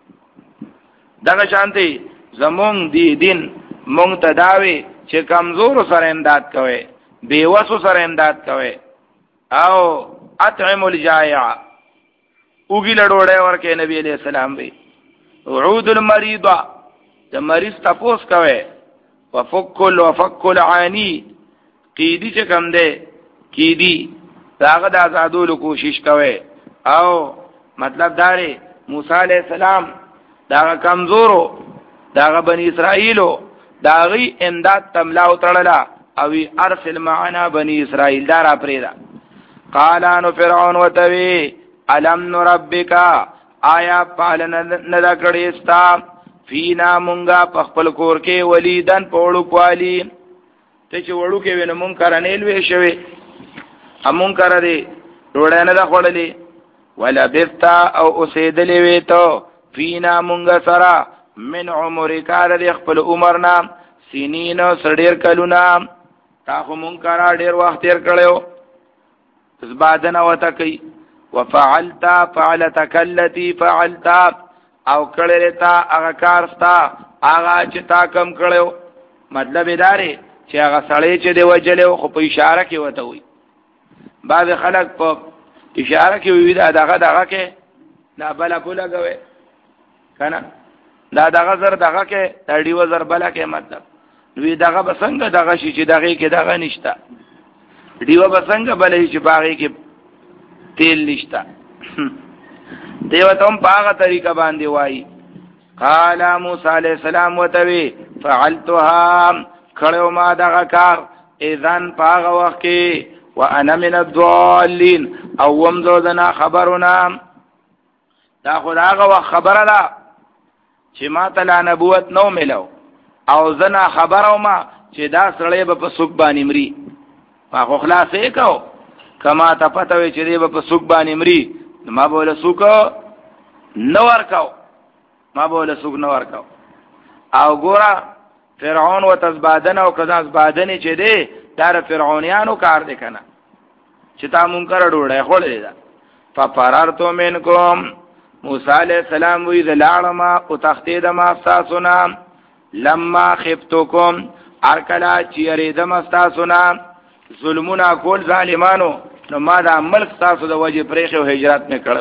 S1: دغه شانتي زمون دی دین مونږ تداوي چې کمزور سره امداد کوي بیوسو سره امداد کوي او اطعم الجائع اوګي لډوړې ورکه نبی عليه السلام وی وعود المريض د مریض تپوس کوي وفك وفك العاني قیدی چې کم ده قیدی داغه د آزادولو کوشش کوي او مطلب داره موسی علیہ السلام داغه کمزورو داغه بنی اسرائیلو داغي امداد تملاو تړلا او ارسل معنا بنی اسرائیل دارا پریدا قالانو فرعون وتوی الم نربک آیا پالن ندا کړي استا فینا مونږه په خپل کور کې ولیدن پوړو کوالی ته چې وړو کې وینم مونږ کرانېل وې شوي همون کرا دی ډوړې نه دا خړلې ولا بفتا او اسیدلې وې ته فینا مونږ سرا من عمرک علی خپل عمرنا سینین سړیر کلونا تا خو مونږ کرا ډیر وخت تیر کړو زبادنه وته کوي وفعلت فعلتك التي فعلت او کړه تا هغه کارستا هغه چې تا کم کړو مطلب ادارې چې هغه سړی چې دی وجلې خو په اشاره کې وته وي بعض خلک په اشاره کې وي دا دغه دغه کې لا بلا کوله کوي کنه دا دغه زر دغه کې تړي وزر بلا کې مطلب وی دغه بسنګ دغه شي چې دغه کې دغه نشتا دیو بسنګ بلې چې باغې کې تیل نشتا دیو تم باغه طریقه باندې وای قال موسی علیہ السلام وتوی فعلتها کړو ما دغه کار اذن باغه وخت کې وانا من الضالين او ومزو دنا خبرنا دا خداغه خبره ده چې ما ته نبوت نو ملو او زنا خبرو ما چې دا سړی به په سوق باندې مري په خلاصې کو کما ته پته وي چې دی به په سوق باندې مري ما به له سوق نو ورکاو ما به له سوق نو ورکاو او ګورا فرعون و تزبادن او کذا زبادن چې دی دا فرعونانو کار دی کنه چې تا منکر ډوړې خولې دا فپرارتو منکم موسی علیہ السلام وی ذلالما او تختید ما استاسنا لما خفتکم ارکلا چیریدم استاسنا ظلمنا کول ظالمانو نو ما دا ملک تاسو د وجه پریخ او هجرت می کړو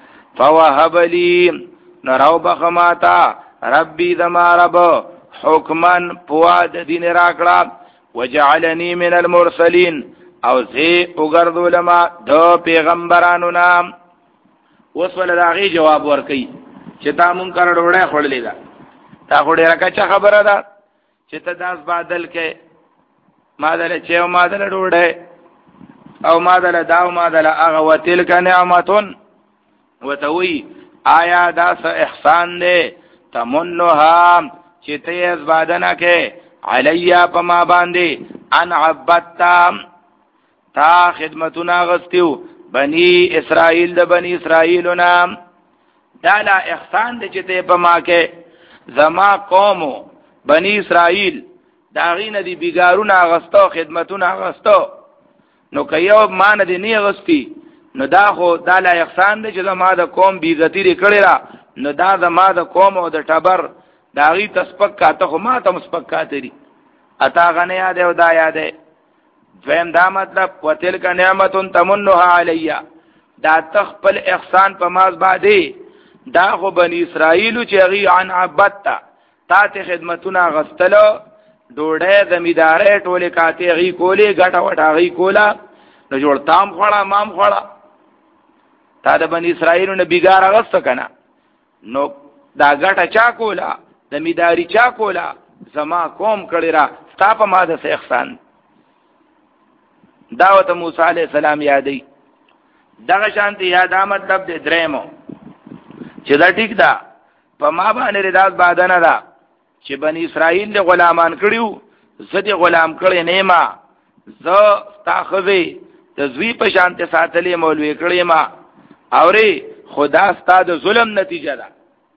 S1: فوهب لی نراو بخماتا ربی دما رب حکمن پواد دین راکړه وجعلنی من المرسلین او زی وګرځو لما دو پیغمبرانو نام وسول داغي جواب ورکي چې تا مونږ کړه ډوړې خړلې ده تا خو ډیره کچا خبره ده چې ته داس بادل کې مادل چې او مادل ډوړې او مادل داو مادل هغه وتلک نعمتون وتوي آیا داس احسان دې تمنها چې ته از بادنه کې علیا پما باندې ان عبدتا تا خدمتنا غستیو بنی اسرائیل د بنی اسرائیلنا دالا احسان دې چې ته پما کې زما قومو بنی اسرائیل داغین دی بیگارون آغستا خدمتون آغستا نو که یو مان دی نی غستی نو دا خو دا لا احسان دی چې زما د قوم بیزتی ری کړی را نو دا زما د قوم او د ټبر داغي تسپک کاته خو ما ته مسپک کاته ری اتا غنه یاد او دا یاد فهم دا مطلب وتلک نعمتون تمنها علیا دا تخپل احسان په ماز باندې دا خو بنی اسرائیل چې غي عن عبدتا تا ته خدمتونه غستلو ډوډۍ زمیدارې ټوله کاته غي کولې غټه وټه غي کولا نو جوړ تام خوړه مام خوړه تا د بنی اسرائیل نه بیګار غست کنه نو دا غټه چا کولا زمیداری چا کولا زما قوم کړي را ستا په ماده سه احسان دعوت موسی علیہ السلام یادې دغه شانتي یاد مطلب دې درېمو چې دا ټیک ده په ما باندې رداس بادنه ده چې بنی اسرائیل له غلامان کړیو زدي غلام کړي نه ما ز تاخذي تزوی په شانته ساتلې مولوی کړي ما اوري خدا ستاد ظلم نتیجه ده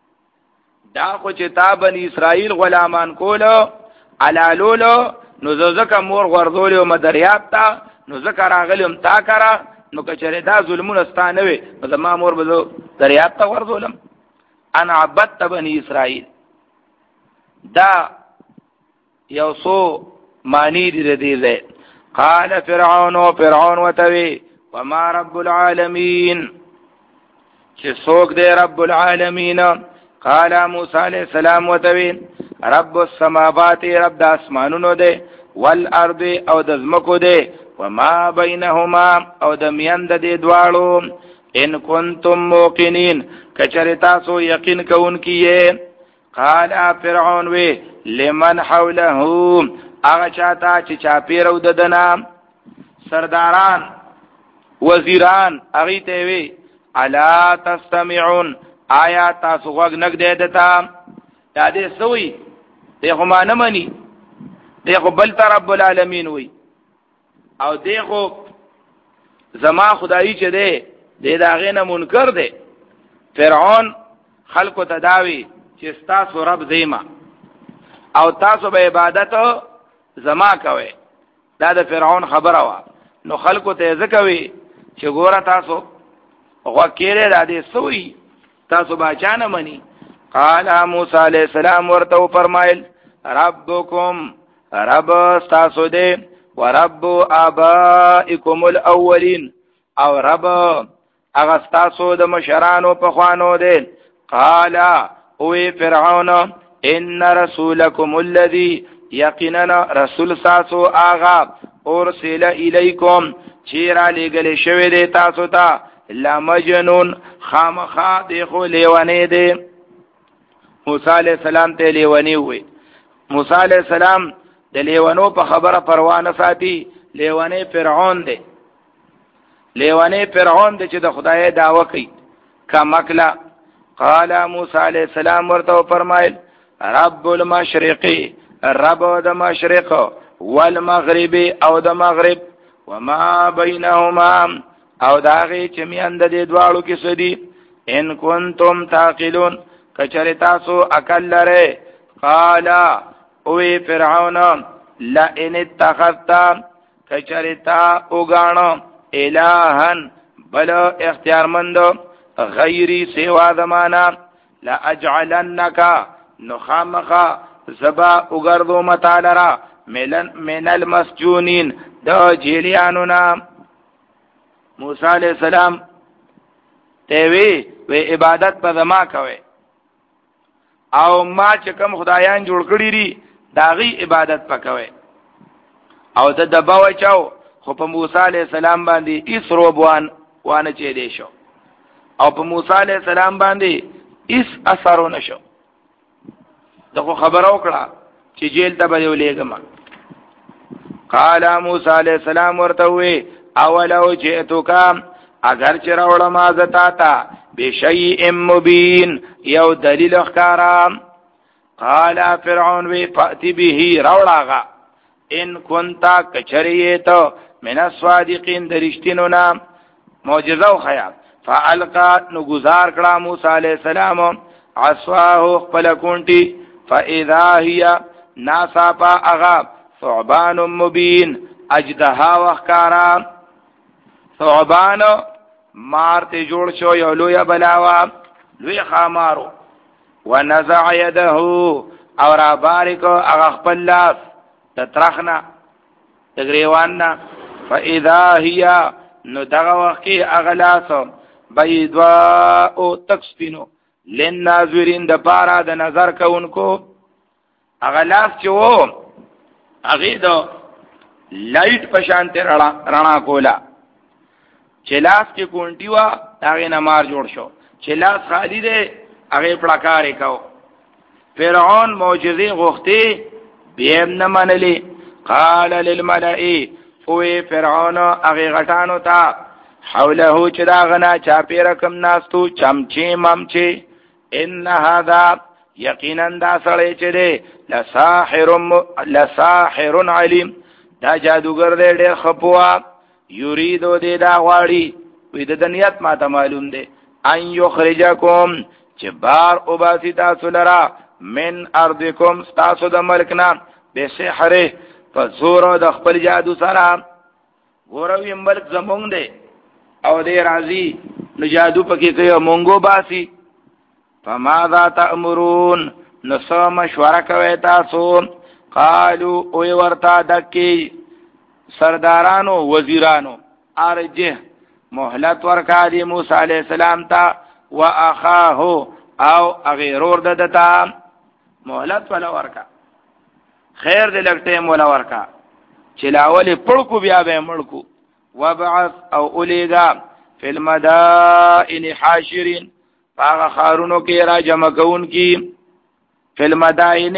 S1: دا خو چې تا بنی اسرائیل غلامان کولو علالولو نو زکه مور غردول او مدریات تا نو ذکر اغلم تا کرا نو کچره دا ظلمون ستانه وي زما مور بزو دریات تا ورزولم انا عبدت بنی اسرائیل دا یوسو معنی دی دی دی قال فرعون و فرعون وتوی وما رب العالمین چې څوک دی رب العالمین قال موسی علیہ السلام وتوی رب السماوات رب د اسمانونو دی والارض او د زمکو دی وما بینهما او د میند دی دواړو ان کنتم موقنین کچره تاسو یقین کوونکیه قال فرعون وی لمن حوله هغه چاته چې چاپیرو ددنا سرداران وزیران هغه ته وی الا تستمعون آیا تاسو غوږ نګ دی دتا دا دې سوی ته هم نه مني دغه بل تر رب العالمین وی او دغه زما خدای چې دی د داغه نه منکر دی فرعون خلق ته داوی چې تاسو رب زیما او تاسو به عبادت زما کوي دا د فرعون خبره وا نو خلق ته ځکوي چې ګوره تاسو غوکیره د دې سوی تاسو باچانه منی قال موسی علیہ السلام ورته فرمایل ربکم رب تاسو دې ورب آبائکم الاولین او رب هغه تاسو د مشرانو په خوانو دې قال او فرعون ان رسولکم الذی یقینا رسول تاسو آغا ارسل الیکم چیرا لګل شوی دی تاسو ته لمجنون خامخا دی خو لیوانه دی. موسی علیہ السلام ته لیوانی وي. موسی علیہ السلام د لیوانو په خبره پروا نه ساتي. لیوانه فرعون دی. لیوانه فرعون دی چې د خدای دعوه کوي. کمکلا قال موسی علیہ السلام ورته فرمایل رب المشرق رب د مشرق والمغرب او د مغرب وما بينهما او داغه چې میاند دې دواړو کې سدي ان کنتم تعقلون کچره تاسو عقل لره. قال او فرعون لا ان اتخذت کچره تا وګاڼو الہن بل اختیارمند غیری سوا زمانہ لا اجعلنک نخامخا زبا اگردو متالرا من المسجونین دا جیلیانونا. موسی علیہ السلام تیوی وی عبادت په زما کوي او ما چې کوم خدایان جوړ کړی دي داغي عبادت پکوي او د دباوي چاو خو په موسی علیہ السلام باندې ایس روبوان وانه چي دی شو او په موسی علیہ السلام باندې ایس اثر نشو. دغه خبر او کړه چې جیل ته به ولېګم. قال موسی علیہ السلام ورته وی اولو جئتک اگر چې راوړم ما زتا تا بشیء مبین یو دلیل ښکارا. قال فرعون وی فاتی به راوړاغه ان کنتا کچریت من الصادقین درشتینو نام معجزه او خیا. فالقا نو گزار کړه موسی علیہ السلام عصاه خپل کونټي فاذا هي ناصابا اغا ثعبان مبین اجدها وخکارا. ثعبان مارته جوړ شو یو لوی بلاوا لوی خامارو. ونزع يده اور بارک اغا خپل لاس تطرخنا تغریواننا فاذا هي نو دغه وخت اغلاس بيضاء او تکسپینو للناظرین د پارا د نظر کوونکو. اغلاس چې وو هغه د لایټ په شان ته رڼا کولا. چلاس کې کونټي وا هغه نمار جوړ شو. چلاس خالی دی هغه پړکارې کو. فرعون معجزې غوښتي بیم نه منلې. قال للملئ او فرعون هغه غټانو ته حوله چې دا غنا چا پیر کم ناستو چمچې ممچې ان هذا یقینا دا سړی چې دی لساحر لساحر علیم دا جادوګر دی ډېر خپوا. یریدو دی دا غواړي وې د دنیات ما ته معلوم دی ان یخرجکم چې بار او باسی تاسو لرا من ارضکم تاسو د ملکنا بسحره فزور د خپل جادو سره. ګوروي ملک زمونږ دی او دې راضی نو جادو پکې کوي مونږو باسی. فماذا تأمرون نسو مشوره کوي تاسو. قالو او ورتا دکی سردارانو وزیرانو ارجه مهلت ورکا دی موسی علیہ السلام تا واخاه او غیرور ددتا مهلت ولا ورکا خیر دې لګټه مولا ورکا چلاول پړکو بیا به مړکو. وبعث او اولیگا فی المدائن حاشرین پاغا خارونو کې را جمع کون کی. فی المدائن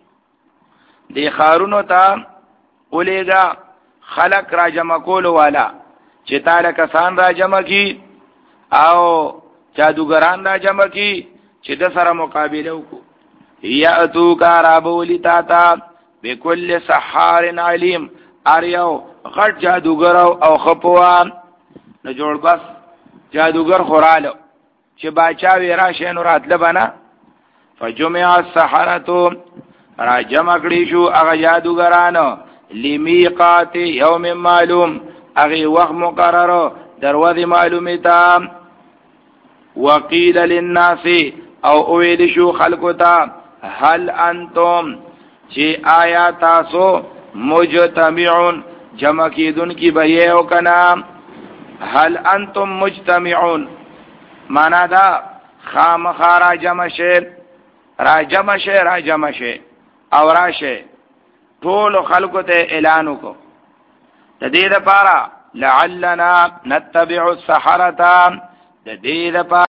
S1: دی خارونو تا اولیگا خلق را جمع کولو والا چې تعالی کسان را جمع کی او جادوگران را جمع کی چې د سره مقابله وکړو. یاتو کا بولی تا تا بكل سحار علیم اریو غټ جادوگر او خپوا. نو جوړ بس جادوگر خورالو چې باچا وی راشه نو راتله بنا. فجمع السحرة را جمع کړي شو هغه جادوګرانو لمیقات یوم معلوم هغه وخت مقرر دروازه معلومه تا. وقیل للناس او اویل شو خلقو تا هل انتم چې آیا تاسو مجتمعون جمع کیدون کی بیه او کنا. هل انتم مجتمعون معنا دا خامخا را جمع شه را جمع شه را جمع شه او راشه ټول خلکو ته اعلان وکړو د دې لپاره لعلنا نتبع السحرة د دې لپاره